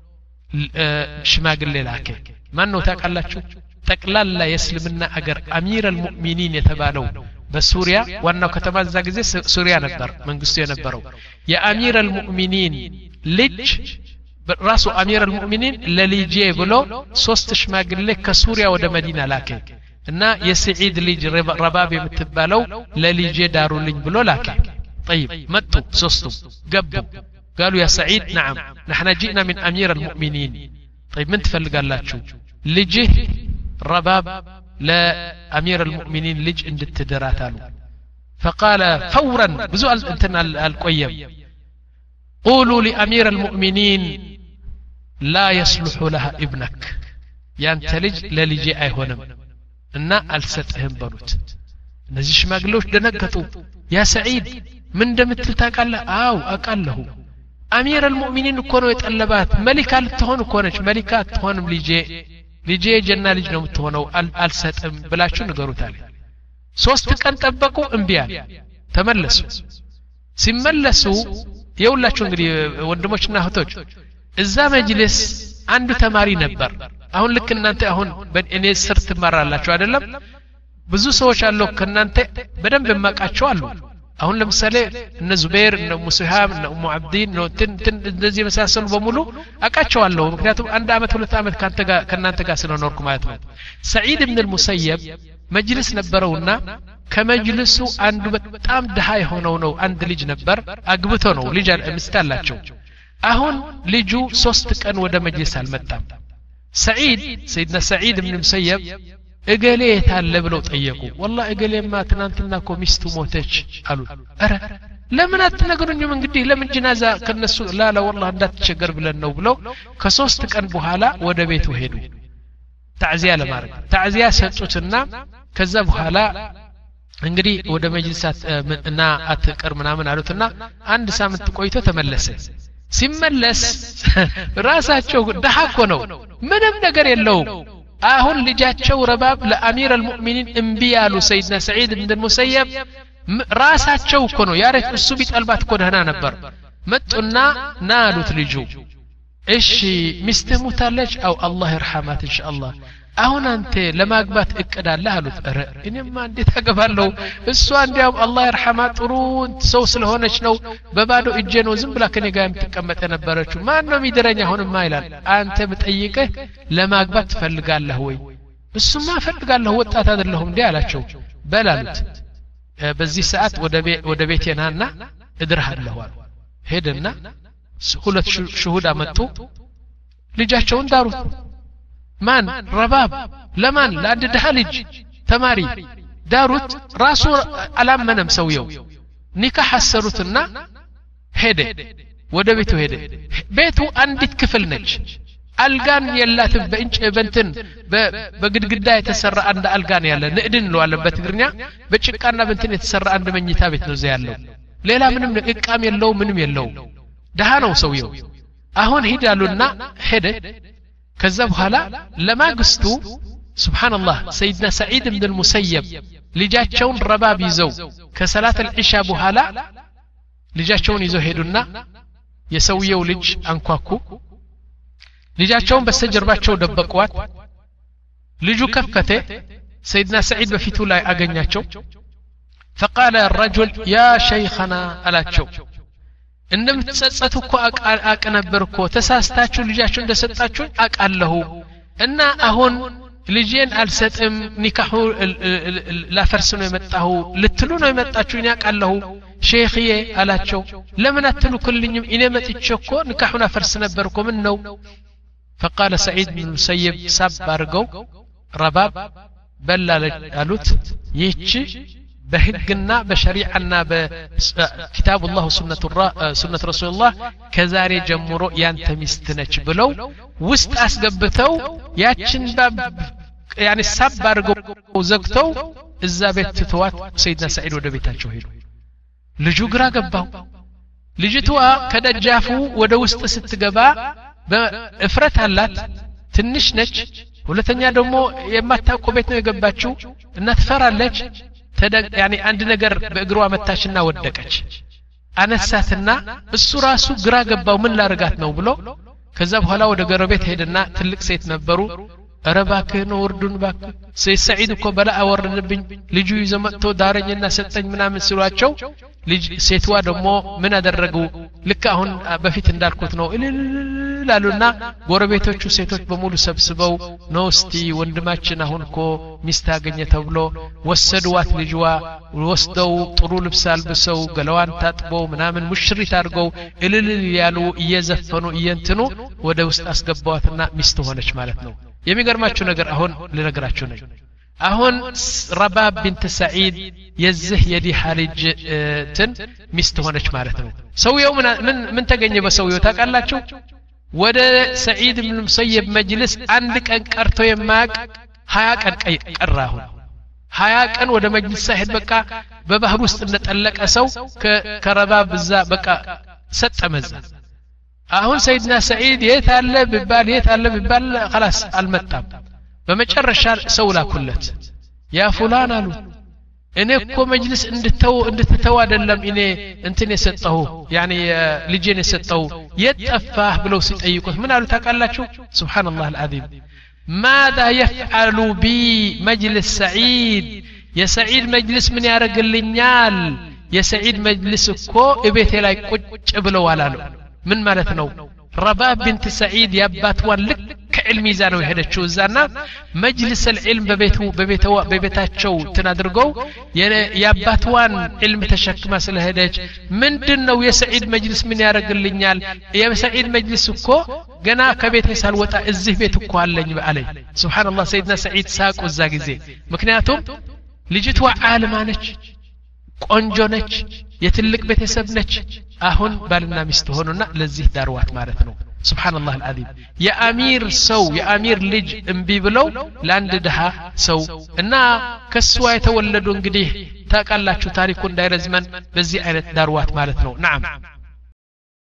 شماغل لاكي ما انه تاقلاتشو تقلال يسلمنا اجر امير المؤمنين يتبالو بسوريا وانا كتما ذا غزي سوريا نبر منغستو ينبرو يا امير المؤمنين لج راسو امير المؤمنين لليجي بلو ሶስት ሽማግሌ ከሱሪያ ወደ መዲና ላከ እና የሰዒድ ልጅ ረባብ የምትባለው ለልጄ ዳሩልኝ ብሎ ላከ طيب መጡ ሶስቱም ገቡ قالوا يا سعيد نعم نحن جئنا من امير المؤمنين طيب من تفلقالاችሁ ልጅህ رباب لا امير المؤمنين لج እንድትደራታሉ فقال فورا ብዙ እንትን አልቆየም قولوا لأمير المؤمنين لا يصلح لها ابنك ينتلج للجي ايهونم እና አልሰጥህም በሉት እነዚህ ሽማግሌዎች ደነገጡ ያ ሰዒድ ምን እንደምትል ታውቃለህ አው አውቃለሁ አሚር المؤمنين እኮ ነው የጠለባት መሊካ ልትሆን እኮ ነች መሊካ አትሆንም ልጄ ልጄ ጀና ልጅ ነው የምትሆነው አልሰጥም ብላችሁ ንገሩታል ሶስት ቀን ጠበቁ እምቢያል ተመለሱ ሲመለሱ የውላችሁ እንግዲህ ወንድሞችና እህቶች እዛ መጅልስ አንድ ተማሪ ነበር አሁን ልክ እናንተ አሁን በእኔ ስር ትማራላችሁ አይደለም ብዙ ሰዎች አሉ ከናንተ በደንብ የማቃቸው አሉ አሁን ለምሳሌ እነ ዙበይር እነ ሙስሃም እነ ኡሙ አብዲን ነው ትን እንደዚህ መሳሰሉ በሙሉ አቃቸዋለሁ ምክንያቱም አንድ አመት ሁለት አመት ካንተ ጋር ከናንተ ጋር ስለኖርኩ ማለት ነው ሰዒድ ኢብኑ አልሙሰይብ መጅልስ ነበረውና ከመጅልሱ አንዱ በጣም ደሃ የሆነው ነው አንድ ልጅ ነበር አግብቶ ነው ልጅ አምስታላቸው አሁን ልጁ ሶስት ቀን ወደ መጅልስ አልመጣም ሰዒድ ሰይድና ሰዒድ ኢብኑ ሙሰይብ እገሌ የታለ ብለው ጠየቁ والله እገሌማ ትናንትና እኮ ሚስቱ ሞተች አሉ አረ ለምን አትነግሩኝም እንግዲህ ለምን ጅናዛ ከነሱ ላላ والله እንዳትቸገር ብለን ነው ብለው ከሶስት ቀን በኋላ ወደ ቤቱ ሄዱ تعزيه ለማድረግ تعزيه ሰጡትና ከዛ በኋላ እንግዲህ ወደ መጅልሳት እና አትቀር ምናምን አሉትና አንድ ሳምንት ቆይቶ ተመለሰ ሲመለስ ራሳቸው ደሃ እኮ ነው ምንም ነገር የለው አሁን ልጃቸው ረባብ ለአሚር المؤمنين እምቢ ያሉ ሰይድና ሰዒድ ኢብኑ አልሙሰይብ ራሳቸው እኮ ነው ያረፍ እሱ ቢጠልባት እኮ ደህና ነበር መጡና ናሉት ልጁ እሺ ሚስት ሞታለች አው አላህ ይርሐማት ኢንሻአላህ አሁን አንተ ለማግባት እቅዳለህ አሉት አረ እኔማ እንዴት አገባለሁ እሷ እንዲያው አላህ ይርሐማት ጥሩ ሰው ስለሆነች ነው በባዶ እጄ ነው ዝም ብላ ከኔ ጋር የምትቀመጥ ነበረችው ማን ነው የሚደረኛ አሁንማ ይላል አንተ ብጠይቅህ ለማግባት ትፈልጋለህ ወይ እሱማ ፈልጋለሁ ወጣት አይደለሁም እንዴ አላቸው በላሉት በዚህ ሰዓት ወደ ወደ ቤቴናና እድርሃለሁ አሉ ሄደና ሁለት ሽሁዳ መጡ ልጃቸውን ዳሩት ማን ረባብ ለማን ለአንድ ደሃ ልጅ ተማሪ ዳሩት ራሱ አላመነም ሰውየው ኒካህ አሰሩትና ሄደ ወደ ቤቱ ሄደ ቤቱ አንዲት ክፍል ነች አልጋን የላትም በእንጭ በእንትን በግድግዳ የተሰራ አንድ አልጋን ያለ ንዕድን ነው አለበት ግርኛ በጭቃና በእንትን የተሰራ አንድ መኝታ ቤት ነው ያለው ሌላ ምንም እቃም የለው ምንም የለው ደሃ ነው ሰውየው አሁን ሄዳሉና ሄደ ከዛ በኋላ ለማግስቱ ሱብሃንአላህ ሰይድና ሰዒድ ኢብኑ አልሙሰይብ ልጃቸውን ረባብ ይዘው ከሰላት العሻ በኋላ ልጃቸውን ይዘው ሄዱና የሰውየው ልጅ አንኳኩ ልጃቸውን በስተጀርባቸው ደበቋት ልጁ ከፈተ ሰይድና ሰዒድ በፊቱ ላይ አገኛቸው فقال الرجل يا شيخنا ألاتشو እንደምትጸጸቱ እኮ አቅ ነበርኮ ተሳስታችሁ ልጃችሁ እንደሰጣችሁ አቃለሁ እና አሁን ልጄን አልሰጥም ኒካሁ ላፈርስ ነው የመጣሁ ልትሉ ነው የመጣችሁ እኔ አቃለሁ ሼኽዬ አላቸው ለምን አትሉክልኝም እኔ መጥቼ እኮ ኒካሁን አፈርስ ነበርኮ ምን ነው فقال سعيد بن المسيب صبرغو رباب بلال قالوت ይህች በህግና በሸሪዓና በኪታብ الله سنة سنة رسول الله ከዛሬ ጀምሮ ያንተ ሚስት ነች ብለው ውስጥ አስገብተው ያችን ባብ يعني ሳባርገው ዘግተው እዛ ቤት ተዋት ሰይድና ሰዒድ ወደ ቤታቸው ሄዱ ልጁ ግራ ገባው ልጅቷ ከደጃፉ ወደ ውስጥ ስትገባ በእፍረት አላት ትንሽ ነች ሁለተኛ ደግሞ የማታውቀው ቤት ነው የገባችው እና ትፈራለች يعني አንድ ነገር በእግሯ መታችና ወደቀች አነሳትና እሱ ራሱ ግራ ገባው ምን ላርጋት ነው ብሎ ከዛ በኋላ ወደ ገረቤት ሄደና ትልቅ ሴት ነበሩ አረባከ ነው ወርዱን ባክ ሰይድ ሰዒድ እኮ በላ አወረደብኝ ልጁ ይዘመጥቶ ዳረኝና ሰጠኝ ምናምን ሲሏቸው ልጅ ሴትዋ ደግሞ ምን አደረጉ ልክ አሁን በፊት እንዳልኩት ነው ላሉና ጎረቤቶቹ ሴቶች በሙሉ ሰብስበው ነው እስቲ ወንድማችን አሁን እኮ ሚስት አገኘ ተብሎ ወሰዱዋት ልጅዋ ወስደው ጥሩ ልብስ አልብሰው ገለዋን ታጥበው ምናምን ሙሽሪት አድርገው እልል ያሉ እየዘፈኑ እየንትኑ ወደ ውስጥ አስገባዋትና ሚስት ሆነች ማለት ነው የሚገርማችሁ ነገር አሁን ልነግራችሁ ነው አሁን ረባብ ቢንት ሰዒድ የዚህ የዲሃ ልጅ ትን ሚስት ሆነች ማለት ነው ሰውየው ምን ምን ተገኘ በሰውየው ታውቃላችሁ ወደ ሰዒድ ኢብኑ ሙሰይብ መጅልስ አንድ ቀን ቀርቶ የማያቅ ሀያ ቀን ቀራሁ ሀያ ቀን ወደ መጅልስ ሳይሄድ በቃ በባህር ውስጥ እንደጠለቀ ሰው ከረባብ እዛ በቃ ሰጠመዛ አሁን ሰይድና ሰዒድ የት አለ ቢባል የት አለ ቢባል خلاص አልመጣም በመጨረሻ ሰው ላኩለት ያ ፉላን አሉ እኔ እኮ መጅልስ እንድተው እንድትተው አይደለም እኔ እንትን የሰጠው يعني ልጄን የሰጠው የጠፋህ ብለው ሲጠይቁት ምን አሉ ታውቃላችሁ ሱብሃንአላህ العظيم ماذا يفعل بي مجلس سعيد يا سعيد مجلس من ያረግልኛል የሰዒድ መጅልስ እኮ እቤቴ ላይ ቁጭ ብለው አላሉ ምን ማለት ነው ረባብ ቢንት ሰዒድ ያባትዋን ልክ ከዕልም ይዛ ነው የሄደችው እዛና መጅልስ العلم በቤቱ በቤተዋ በቤታቸው ተናድርገው ያባትዋን ዕልም ተሸክማ ስለሄደች ምንድነው የሰዒድ መጅልስ ምን ያረግልኛል የሰዒድ መጅልስ እኮ ገና ከቤቴ ሳልወጣ እዚህ ቤት እኮ አለኝ በአለኝ ሱብሃንአላህ ሰይድና ሰዒድ ሳቁ እዛ ጊዜ ምክንያቱም ልጅቷ ዓለማ ነች ቆንጆ ነች የትልቅ ቤተሰብ ነች አሁን ባልና ሚስት ሆኑና ለዚህ ዳርዋት ማለት ነው ሱብሃንአላህ العظيم የአሚር ሰው የአሚር ልጅ እንቢ ብለው ለአንድ ድሃ ሰው እና ከስዋ የተወለዱ እንግዲህ ታቃላችሁ ታሪኩ እንዳይረዝመን በዚህ አይነት ዳርዋት ማለት ነው نعم